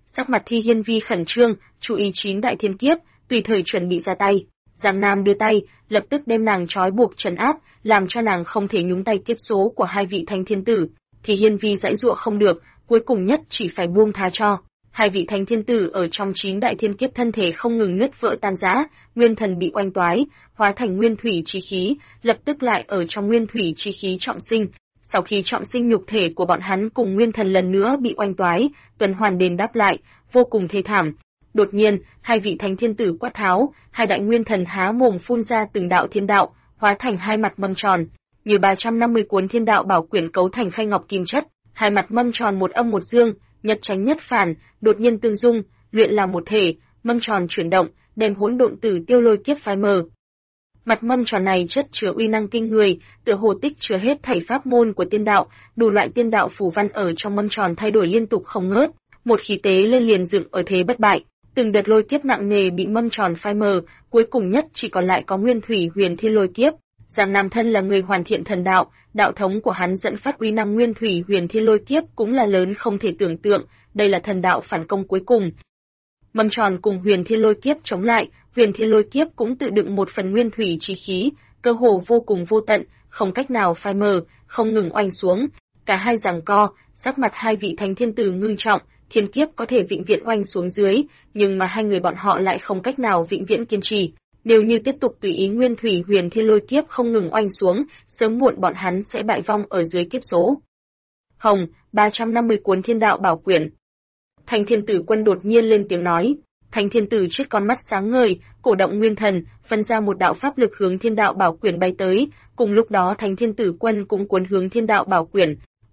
Sắc mặt Thi Hiên Vi khẩn trương, chú ý 9 đại thiên kiếp, tùy thời chuẩn bị ra tay. Giang Nam đưa tay, lập tức đem nàng trói buộc trấn áp, làm cho nàng không thể nhúng tay kiếp số của hai vị thánh thiên tử. Thì Hiên Vi giãy giụa không được, cuối cùng nhất chỉ phải buông tha cho. Hai vị thánh thiên tử ở trong 9 đại thiên kiếp thân thể không ngừng nứt vỡ tan rã, nguyên thần bị oanh toái, hóa thành nguyên thủy chi khí, lập tức lại ở trong nguyên thủy chi khí trọng sinh. Sau khi trọng sinh, nhục thể của bọn hắn cùng nguyên thần lần nữa bị oanh toái, tuần hoàn đền đáp lại, vô cùng thê thảm. Đột nhiên, hai vị thánh thiên tử quát tháo, hai đại nguyên thần há mồm phun ra từng đạo thiên đạo, hóa thành hai mặt mâm tròn, như 350 cuốn thiên đạo bảo quyển cấu thành khay ngọc kim chất, hai mặt mâm tròn một âm một dương, nhất chánh nhất phản, đột nhiên tương dung, luyện làm một thể, mâm tròn chuyển động, đem hỗn độn tử tiêu lôi kiếp phai mờ. Mặt mâm tròn này chất chứa uy năng kinh người, tựa hồ tích chứa hết thảy pháp môn của tiên đạo, đủ loại tiên đạo phù văn ở trong mâm tròn thay đổi liên tục không ngớt, một khí tế lên liền dựng ở thế bất bại. Từng đợt lôi kiếp nặng nề bị mâm tròn phai mờ, cuối cùng nhất chỉ còn lại có nguyên thủy huyền thiên lôi kiếp. Giang Nam thân là người hoàn thiện thần đạo, đạo thống của hắn dẫn phát uy năng nguyên thủy huyền thiên lôi kiếp cũng là lớn không thể tưởng tượng, đây là thần đạo phản công cuối cùng. Mâm tròn cùng huyền thiên lôi kiếp chống lại, huyền thiên lôi kiếp cũng tự đựng một phần nguyên thủy chi khí, cơ hồ vô cùng vô tận, không cách nào phai mờ, không ngừng oanh xuống. Cả hai giằng co, sắc mặt hai vị thánh thiên tử ngưng trọng, thiên kiếp có thể vĩnh viễn oanh xuống dưới, nhưng mà hai người bọn họ lại không cách nào vĩnh viễn kiên trì. Nếu như tiếp tục tùy ý nguyên thủy huyền thiên lôi kiếp không ngừng oanh xuống, sớm muộn bọn hắn sẽ bại vong ở dưới kiếp số. Hồng, 350 cuốn thiên đạo bảo quyển. Thanh thiên tử quân đột nhiên lên tiếng nói. Thanh thiên tử trước con mắt sáng ngời, cổ động nguyên thần, phân ra một đạo pháp lực hướng thiên đạo bảo quyển bay tới, cùng lúc đó Thanh thiên tử quân cũng cuốn hướng thiên đạo bảo quyển.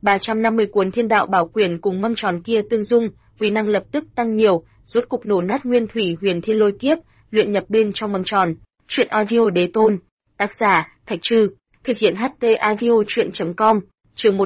350 cuốn thiên đạo bảo quyển cùng mâm tròn kia tương dung, uy năng lập tức tăng nhiều, rốt cục nổ nát nguyên thủy huyền thiên lôi kiếp, luyện nhập bên trong mâm tròn. Truyện audio đế tôn. Tác giả, Thạch Trư. Thực hiện HT audio truyện.com. Chương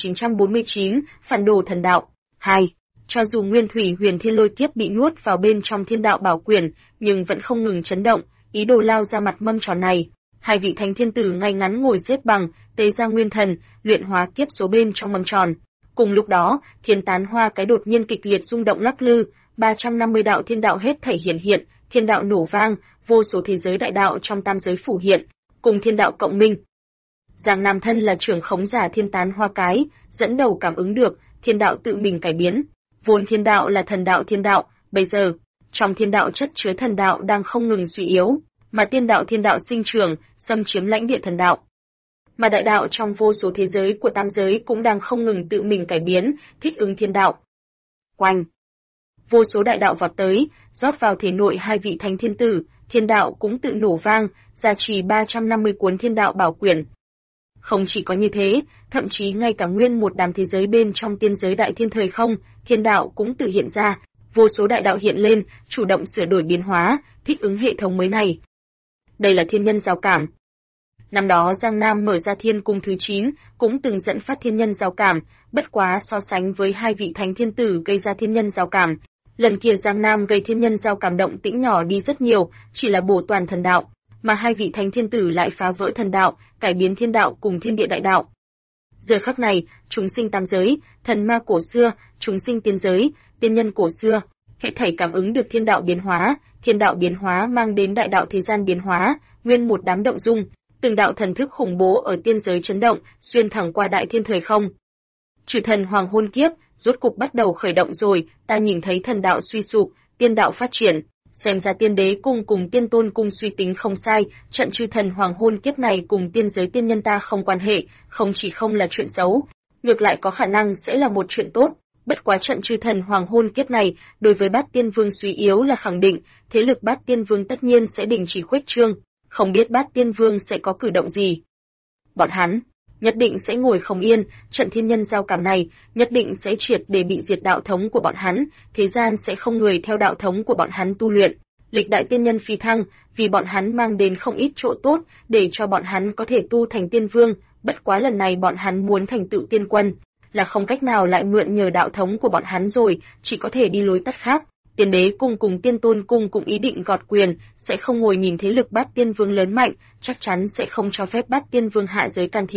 1949, phản đồ thần đạo. 2. Cho dù nguyên thủy huyền thiên lôi kiếp bị nuốt vào bên trong thiên đạo bảo quyển, nhưng vẫn không ngừng chấn động, ý đồ lao ra mặt mâm tròn này. Hai vị thánh thiên tử ngay ngắn ngồi xếp bằng, tế ra nguyên thần, luyện hóa kiếp số bên trong mâm tròn. Cùng lúc đó, thiên tán hoa cái đột nhiên kịch liệt rung động lắc lư, 350 đạo thiên đạo hết thảy hiển hiện, thiên đạo nổ vang, vô số thế giới đại đạo trong tam giới phủ hiện, cùng thiên đạo cộng minh. Giang Nam thân là trưởng khống giả thiên tán hoa cái, dẫn đầu cảm ứng được, thiên đạo tự mình cải biến. Vốn thiên đạo là thần đạo thiên đạo, bây giờ, trong thiên đạo chất chứa thần đạo đang không ngừng suy yếu, mà tiên đạo thiên đạo sinh trưởng, xâm chiếm lãnh địa thần đạo. Mà đại đạo trong vô số thế giới của tam giới cũng đang không ngừng tự mình cải biến, thích ứng thiên đạo. Oanh! Vô số đại đạo vọt tới, rót vào thể nội hai vị thánh thiên tử, thiên đạo cũng tự nổ vang, gia trì 350 cuốn thiên đạo bảo quyển. Không chỉ có như thế, thậm chí ngay cả nguyên một đám thế giới bên trong tiên giới đại thiên thời không, thiên đạo cũng tự hiện ra, vô số đại đạo hiện lên, chủ động sửa đổi biến hóa, thích ứng hệ thống mới này. Đây là thiên nhân giao cảm. Năm đó Giang Nam mở ra thiên cung thứ 9, cũng từng dẫn phát thiên nhân giao cảm, bất quá so sánh với hai vị thánh thiên tử gây ra thiên nhân giao cảm. Lần kia Giang Nam gây thiên nhân giao cảm động tĩnh nhỏ đi rất nhiều, chỉ là bổ toàn thần đạo, mà hai vị thánh thiên tử lại phá vỡ thần đạo, cải biến thiên đạo cùng thiên địa đại đạo. Giờ khắc này, chúng sinh tam giới, thần ma cổ xưa, chúng sinh tiên giới, tiên nhân cổ xưa, hết thảy cảm ứng được thiên đạo biến hóa mang đến đại đạo thế gian biến hóa, nguyên một đám động dung, từng đạo thần thức khủng bố ở tiên giới chấn động, xuyên thẳng qua đại thiên thời không. Chư thần hoàng hôn kiếp, rốt cục bắt đầu khởi động rồi, ta nhìn thấy thần đạo suy sụp, tiên đạo phát triển. Xem ra tiên đế cung cùng tiên tôn cung suy tính không sai, trận chư thần hoàng hôn kiếp này cùng tiên giới tiên nhân ta không quan hệ, không chỉ không là chuyện xấu, ngược lại có khả năng sẽ là một chuyện tốt. Bất quá trận chư thần hoàng hôn kiếp này, đối với Bát Tiên Vương suy yếu là khẳng định, thế lực Bát Tiên Vương tất nhiên sẽ đình chỉ khuếch trương, không biết Bát Tiên Vương sẽ có cử động gì. Bọn hắn nhất định sẽ ngồi không yên, trận thiên nhân giao cảm này nhất định sẽ triệt để bị diệt đạo thống của bọn hắn, thế gian sẽ không người theo đạo thống của bọn hắn tu luyện. Lịch đại tiên nhân phi thăng, vì bọn hắn mang đến không ít chỗ tốt, để cho bọn hắn có thể tu thành tiên vương, bất quá lần này bọn hắn muốn thành tựu tiên quân, là không cách nào lại mượn nhờ đạo thống của bọn hắn rồi, chỉ có thể đi lối tắt khác. Tiên đế cung cùng tiên tôn cung cũng ý định gọt quyền, sẽ không ngồi nhìn thế lực Bát Tiên Vương lớn mạnh, chắc chắn sẽ không cho phép Bát Tiên Vương hạ giới can thiệp.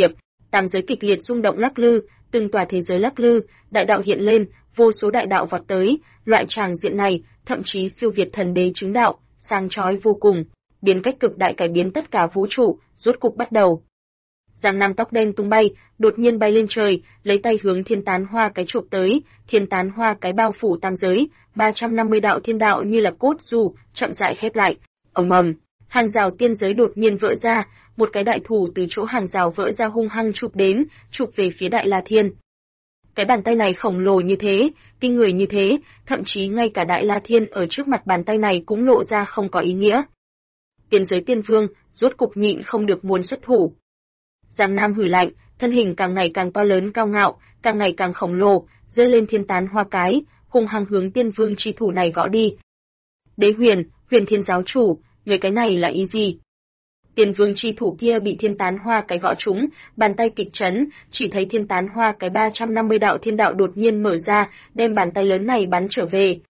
Tam giới kịch liệt rung động lắc lư, từng tòa thế giới lắc lư, đại đạo hiện lên, vô số đại đạo vọt tới, loại tràng diện này thậm chí siêu việt thần đế chứng đạo, sáng chói vô cùng, biến cách cực đại cải biến tất cả vũ trụ, rốt cục bắt đầu. Giang Nam tóc đen tung bay, đột nhiên bay lên trời, lấy tay hướng thiên tán hoa cái chụp tới, thiên tán hoa cái bao phủ tam giới, 350 đạo thiên đạo như là cốt dù, chậm rãi khép lại. Ầm ầm, hàng rào tiên giới đột nhiên vỡ ra, một cái đại thủ từ chỗ hàng rào vỡ ra hung hăng chụp đến, chụp về phía Đại La Thiên. Cái bàn tay này khổng lồ như thế, kinh người như thế, thậm chí ngay cả Đại La Thiên ở trước mặt bàn tay này cũng lộ ra không có ý nghĩa. Tiên giới tiên vương, rốt cục nhịn không được muốn xuất thủ. Giang Nam hừ lạnh, thân hình càng ngày càng to lớn cao ngạo, càng ngày càng khổng lồ, giơ lên thiên tán hoa cái, hung hăng hướng tiên vương chi thủ này gõ đi. Đế Huyền, Huyền Thiên giáo chủ, người cái này là ý gì? Tiên vương chi thủ kia bị thiên tán hoa cái gõ trúng, bàn tay kịch chấn, chỉ thấy thiên tán hoa cái 350 đạo thiên đạo đột nhiên mở ra, đem bàn tay lớn này bắn trở về.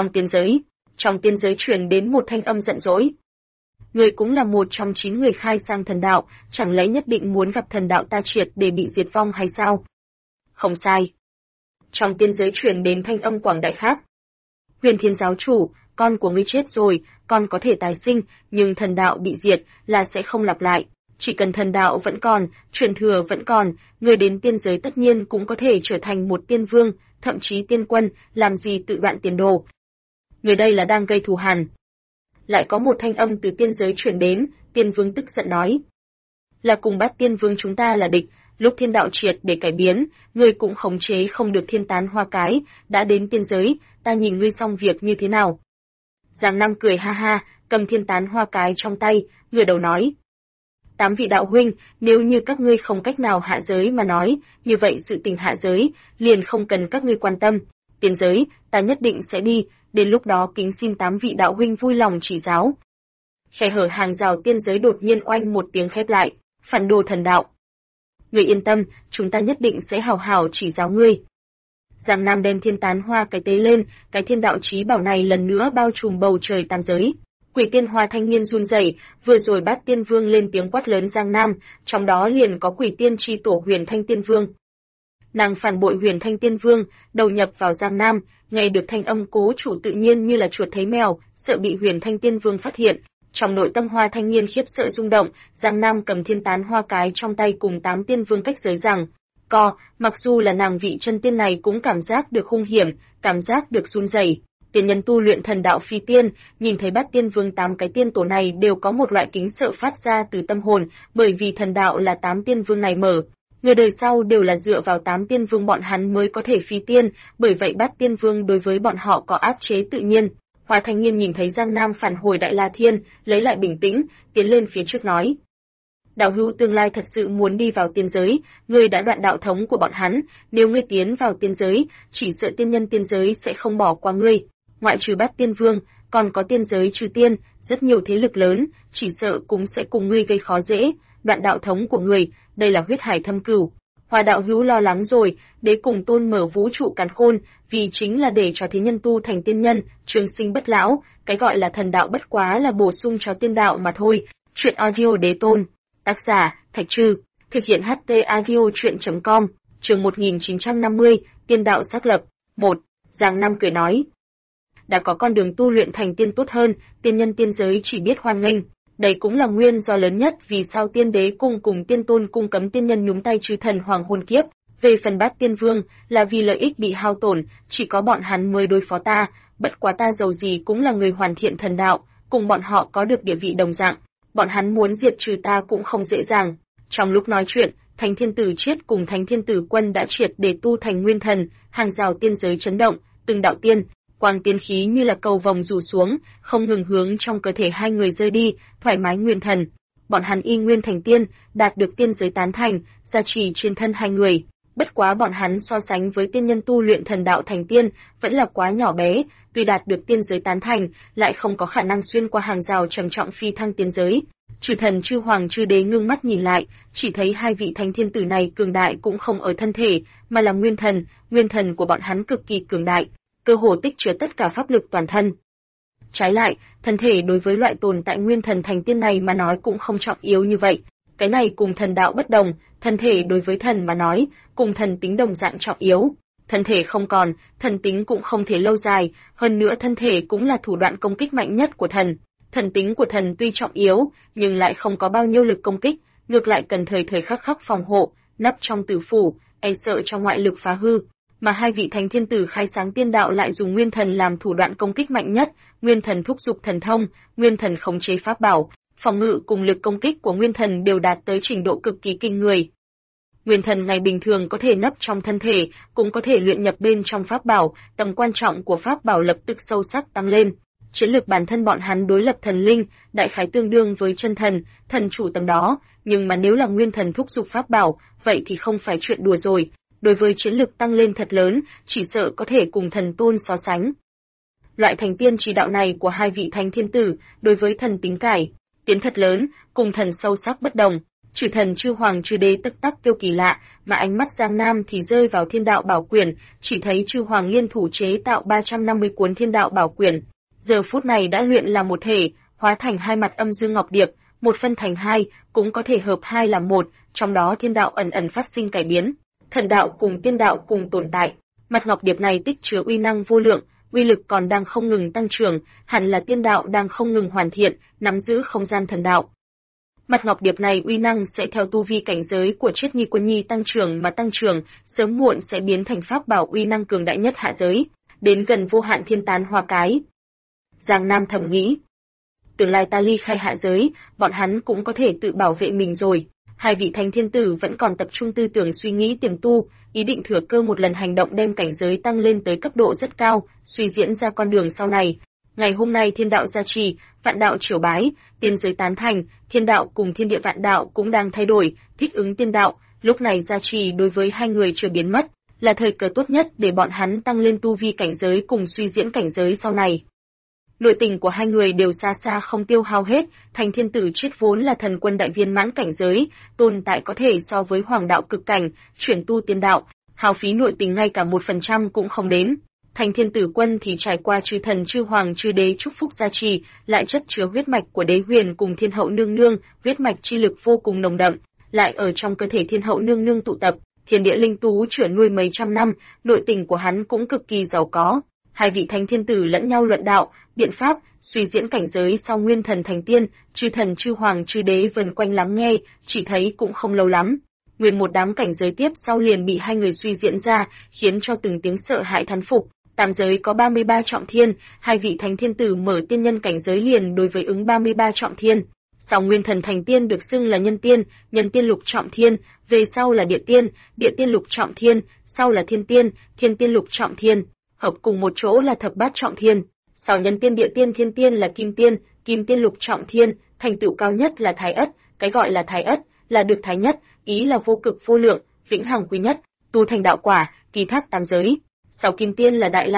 Trong tiên giới truyền đến một thanh âm giận dỗi. Người cũng là một trong 9 người khai sang thần đạo, chẳng lẽ nhất định muốn gặp thần đạo ta triệt để bị diệt vong hay sao? Không sai. Trong tiên giới truyền đến thanh âm quảng đại khác. Huyền Thiên giáo chủ, con của ngươi chết rồi, con có thể tái sinh, nhưng thần đạo bị diệt là sẽ không lặp lại. Chỉ cần thần đạo vẫn còn, truyền thừa vẫn còn, người đến tiên giới tất nhiên cũng có thể trở thành một tiên vương, thậm chí tiên quân, làm gì tự đoạn tiền đồ. Người đây là đang gây thù hằn. Lại có một thanh âm từ tiên giới truyền đến, tiên vương tức giận nói. Là cùng Bát tiên vương chúng ta là địch, lúc thiên đạo triệt để cải biến, ngươi cũng khống chế không được thiên tán hoa cái, đã đến tiên giới, ta nhìn ngươi xong việc như thế nào. Giang Nam cười ha ha, cầm thiên tán hoa cái trong tay, ngửa đầu nói. 8 vị đạo huynh, nếu như các ngươi không cách nào hạ giới mà nói, như vậy sự tình hạ giới, liền không cần các ngươi quan tâm. Tiên giới, ta nhất định sẽ đi, đến lúc đó kính xin 8 vị đạo huynh vui lòng chỉ giáo. Khe hở hàng rào tiên giới đột nhiên oanh một tiếng khép lại, phản đồ thần đạo. Ngươi yên tâm, chúng ta nhất định sẽ hào hào chỉ giáo ngươi. Giang Nam đem thiên tán hoa cái tế lên, cái thiên đạo chí bảo này lần nữa bao trùm bầu trời tam giới. Quỷ tiên hoa thanh niên run rẩy, vừa rồi Bát tiên vương lên tiếng quát lớn Giang Nam, trong đó liền có quỷ tiên chi tổ Huyền Thanh tiên vương. Nàng phản bội Huyền Thanh tiên vương, đầu nhập vào Giang Nam, nghe được thanh âm cố chủ tự nhiên như là chuột thấy mèo, sợ bị Huyền Thanh tiên vương phát hiện. Trong nội tâm hoa thanh niên khiếp sợ rung động, Giang Nam cầm thiên tán hoa cái trong tay cùng 8 tiên vương cách giới rằng. Mặc dù là nàng vị chân tiên này cũng cảm giác được hung hiểm, cảm giác được run rẩy. Tiên nhân tu luyện thần đạo phi tiên, nhìn thấy Bát tiên vương 8 cái tiên tổ này đều có một loại kính sợ phát ra từ tâm hồn, bởi vì thần đạo là 8 tiên vương này mở. Người đời sau đều là dựa vào 8 tiên vương bọn hắn mới có thể phi tiên, bởi vậy Bát tiên vương đối với bọn họ có áp chế tự nhiên. Hoa thanh niên nhìn thấy Giang Nam phản hồi Đại La Thiên, lấy lại bình tĩnh, tiến lên phía trước nói. Đạo hữu tương lai thật sự muốn đi vào tiên giới, ngươi đã đoạn đạo thống của bọn hắn, nếu ngươi tiến vào tiên giới, chỉ sợ tiên nhân tiên giới sẽ không bỏ qua ngươi. Ngoại trừ Bát tiên vương, còn có tiên giới trừ tiên, rất nhiều thế lực lớn, chỉ sợ cũng sẽ cùng ngươi gây khó dễ, đoạn đạo thống của ngươi, đây là huyết hải thâm cửu. Hoa đạo hữu lo lắng rồi, đế cùng tôn mở vũ trụ càn khôn, vì chính là để cho thế nhân tu thành tiên nhân, trường sinh bất lão, cái gọi là thần đạo bất quá là bổ sung cho tiên đạo mà thôi. Chuyện audio đế tôn. Tác giả, Thạch Trư, thực hiện HT audio truyện.com, chương 1950, tiên đạo xác lập. 1. Giang Nam cười nói. Đã có con đường tu luyện thành tiên tốt hơn, tiên nhân tiên giới chỉ biết hoan nghênh. Đây cũng là nguyên do lớn nhất vì sao tiên đế cung cùng tiên tôn cung cấm tiên nhân nhúng tay trừ thần hoàng hôn kiếp. Về phần Bát tiên vương, là vì lợi ích bị hao tổn, chỉ có bọn hắn mới đối phó ta, bất quá ta dầu gì cũng là người hoàn thiện thần đạo, cùng bọn họ có được địa vị đồng dạng. Bọn hắn muốn diệt trừ ta cũng không dễ dàng. Trong lúc nói chuyện, Thánh Thiên Tử Chiết cùng Thánh Thiên Tử Quân đã triệt để tu thành nguyên thần, hàng rào tiên giới chấn động, từng đạo tiên, quang tiên khí như là cầu vồng rủ xuống, không ngừng hướng trong cơ thể hai người rơi đi, thoải mái nguyên thần. Bọn hắn y nguyên thành tiên, đạt được tiên giới tán thành, gia trì trên thân hai người. Bất quá bọn hắn so sánh với tiên nhân tu luyện thần đạo thành tiên, vẫn là quá nhỏ bé, tuy đạt được tiên giới tán thành, lại không có khả năng xuyên qua hàng rào trầm trọng phi thăng tiên giới. Chư thần chư hoàng chư đế ngưng mắt nhìn lại, chỉ thấy hai vị thánh thiên tử này cường đại cũng không ở thân thể, mà là nguyên thần của bọn hắn cực kỳ cường đại, cơ hồ tích chứa tất cả pháp lực toàn thân. Trái lại, thân thể đối với loại tồn tại nguyên thần thành tiên này mà nói cũng không trọng yếu như vậy. Cái này cùng thần đạo bất đồng, thân thể đối với thần mà nói, cùng thần tính đồng dạng trọng yếu. Thân thể không còn, thần tính cũng không thể lâu dài, hơn nữa thân thể cũng là thủ đoạn công kích mạnh nhất của thần. Thần tính của thần tuy trọng yếu, nhưng lại không có bao nhiêu lực công kích, ngược lại cần thời thời khắc khắc phòng hộ, nấp trong tử phủ, e sợ trong ngoại lực phá hư. Mà hai vị thánh thiên tử khai sáng tiên đạo lại dùng nguyên thần làm thủ đoạn công kích mạnh nhất, nguyên thần thúc giục thần thông, nguyên thần khống chế pháp bảo, phòng ngự cùng lực công kích của nguyên thần đều đạt tới trình độ cực kỳ kinh người. Nguyên thần ngày bình thường có thể nấp trong thân thể, cũng có thể luyện nhập bên trong pháp bảo, tầm quan trọng của pháp bảo lập tức sâu sắc tăng lên. Chiến lược bản thân bọn hắn đối lập thần linh, đại khái tương đương với chân thần, thần chủ tầm đó, nhưng mà nếu là nguyên thần thúc giục pháp bảo, vậy thì không phải chuyện đùa rồi. Đối với chiến lược tăng lên thật lớn, chỉ sợ có thể cùng thần tôn so sánh. Loại thành tiên chỉ đạo này của hai vị thánh thiên tử, đối với thần tính cải tiến thật lớn, cùng thần sâu sắc bất đồng. Chư thần chư hoàng chư đế tức tắc kêu kỳ lạ, mà ánh mắt Giang Nam thì rơi vào thiên đạo bảo quyển, chỉ thấy chư hoàng liên thủ chế tạo 350 cuốn thiên đạo bảo quyển. Giờ phút này đã luyện làm một thể, hóa thành hai mặt âm dương ngọc điệp, một phân thành hai, cũng có thể hợp hai làm một, trong đó thiên đạo ẩn ẩn phát sinh cải biến. Thần đạo cùng tiên đạo cùng tồn tại. Mặt ngọc điệp này tích chứa uy năng vô lượng, uy lực còn đang không ngừng tăng trưởng, hẳn là tiên đạo đang không ngừng hoàn thiện, nắm giữ không gian thần đạo. Mặt ngọc điệp này uy năng sẽ theo tu vi cảnh giới của Triết Nhi Quân Nhi tăng trưởng mà tăng trưởng, sớm muộn sẽ biến thành pháp bảo uy năng cường đại nhất hạ giới, đến gần vô hạn thiên tán hoa cái. Giang Nam thầm nghĩ, tương lai ta ly khai hạ giới, bọn hắn cũng có thể tự bảo vệ mình rồi. Hai vị thánh thiên tử vẫn còn tập trung tư tưởng suy nghĩ tiềm tu, ý định thừa cơ một lần hành động đem cảnh giới tăng lên tới cấp độ rất cao, suy diễn ra con đường sau này. Ngày hôm nay thiên đạo gia trì, vạn đạo triều bái, tiên giới tán thành, thiên đạo cùng thiên địa vạn đạo cũng đang thay đổi, thích ứng tiên đạo, lúc này gia trì đối với hai người chưa biến mất, là thời cơ tốt nhất để bọn hắn tăng lên tu vi cảnh giới cùng suy diễn cảnh giới sau này. Nội tình của hai người đều xa xa không tiêu hao hết, thành thiên tử Triết vốn là thần quân đại viên mãn cảnh giới, tồn tại có thể so với hoàng đạo cực cảnh, chuyển tu tiên đạo, hao phí nội tình ngay cả 1% cũng không đến. Thành thiên tử quân thì trải qua chư thần chư hoàng chư đế chúc phúc gia trì, lại chất chứa huyết mạch của đế huyền cùng thiên hậu nương nương, huyết mạch chi lực vô cùng nồng đậm, lại ở trong cơ thể thiên hậu nương nương tụ tập, thiên địa linh tú chuyển nuôi mấy trăm năm, nội tình của hắn cũng cực kỳ giàu có. Hai vị thánh thiên tử lẫn nhau luận đạo, biện pháp, suy diễn cảnh giới sau nguyên thần thành tiên, chư thần chư hoàng chư đế vần quanh lắng nghe, chỉ thấy cũng không lâu lắm. Nguyên một đám cảnh giới tiếp sau liền bị hai người suy diễn ra, khiến cho từng tiếng sợ hãi thán phục. Tam giới có 33 trọng thiên, hai vị thánh thiên tử mở tiên nhân cảnh giới liền đối với ứng 33 trọng thiên. Sau nguyên thần thành tiên được xưng là nhân tiên lục trọng thiên, về sau là địa tiên lục trọng thiên, sau là thiên tiên lục trọng thiên, hợp cùng một chỗ là thập bát trọng thiên. Sau nhân tiên địa tiên thiên tiên là kim tiên lục trọng thiên, thành tựu cao nhất là thái ất, cái gọi là thái ất là được thái nhất, ý là vô cực vô lượng, vĩnh hằng quý nhất, tu thành đạo quả, kỳ thác tam giới. Sau kim tiên là đại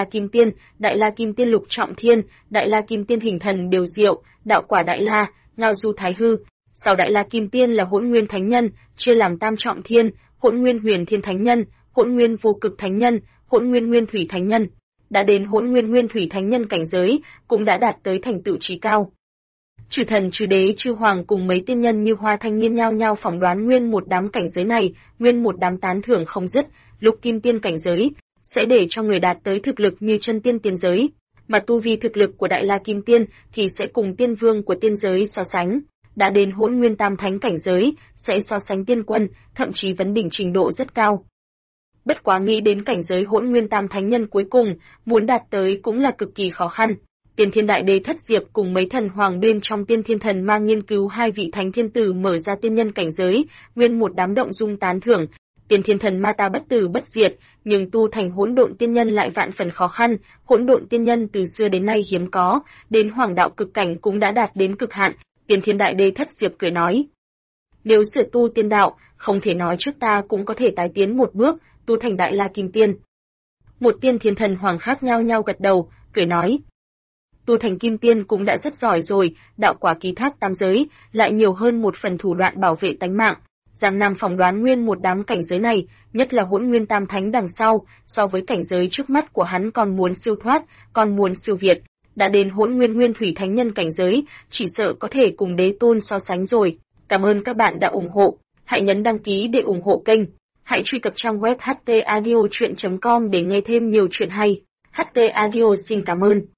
la kim tiên lục trọng thiên, đại la kim tiên hình thần điều diệu, đạo quả đại la, ngao du thái hư. Sau đại la kim tiên là hỗn nguyên thánh nhân, chia làm tam trọng thiên, hỗn nguyên huyền thiên thánh nhân, hỗn nguyên vô cực thánh nhân, hỗn nguyên nguyên thủy thánh nhân. Đã đến hỗn nguyên nguyên thủy thánh nhân cảnh giới, cũng đã đạt tới thành tựu trí cao. Chư thần chư đế chư hoàng cùng mấy tiên nhân như hoa thanh niên nhao nhao phỏng đoán nguyên một đám cảnh giới này, nguyên một đám tán thưởng không dứt. Lục kim tiên cảnh giới sẽ để cho người đạt tới thực lực như chân tiên tiên giới, mà tu vi thực lực của đại la kim tiên thì sẽ cùng tiên vương của tiên giới so sánh. Đã đến hỗn nguyên tam thánh cảnh giới sẽ so sánh tiên quân, thậm chí vấn đỉnh trình độ rất cao. Bất quá nghĩ đến cảnh giới hỗn nguyên tam thánh nhân cuối cùng, muốn đạt tới cũng là cực kỳ khó khăn. Tiên Thiên Đại Đế Thất Diệp cùng mấy thần hoàng bên trong Tiên Thiên Thần mang nghiên cứu hai vị thánh thiên tử mở ra tiên nhân cảnh giới, nguyên một đám động dung tán thưởng. Tiên Thiên Thần ma ta bất tử bất diệt, nhưng tu thành hỗn độn tiên nhân lại vạn phần khó khăn, hỗn độn tiên nhân từ xưa đến nay hiếm có, đến hoàng đạo cực cảnh cũng đã đạt đến cực hạn. Tiên Thiên Đại Đế Thất Diệp cười nói: "Nếu sửa tu tiên đạo, không thể nói trước ta cũng có thể tái tiến một bước, tu thành Đại La Kim Tiên." Một Tiên Thiên Thần hoàng khác nhau nhau gật đầu, cười nói: "Tu thành Kim Tiên cũng đã rất giỏi rồi, đạo quả ký thác tam giới, lại nhiều hơn một phần thủ đoạn bảo vệ tánh mạng." Giang Nam phỏng đoán nguyên một đám cảnh giới này, nhất là hỗn nguyên tam thánh đằng sau, so với cảnh giới trước mắt của hắn còn muốn siêu thoát, còn muốn siêu việt. Đã đến hỗn nguyên nguyên thủy thánh nhân cảnh giới, chỉ sợ có thể cùng đế tôn so sánh rồi. Cảm ơn các bạn đã ủng hộ. Hãy nhấn đăng ký để ủng hộ kênh. Hãy truy cập trang web htaudio.com để nghe thêm nhiều chuyện hay. HT Audio xin cảm ơn.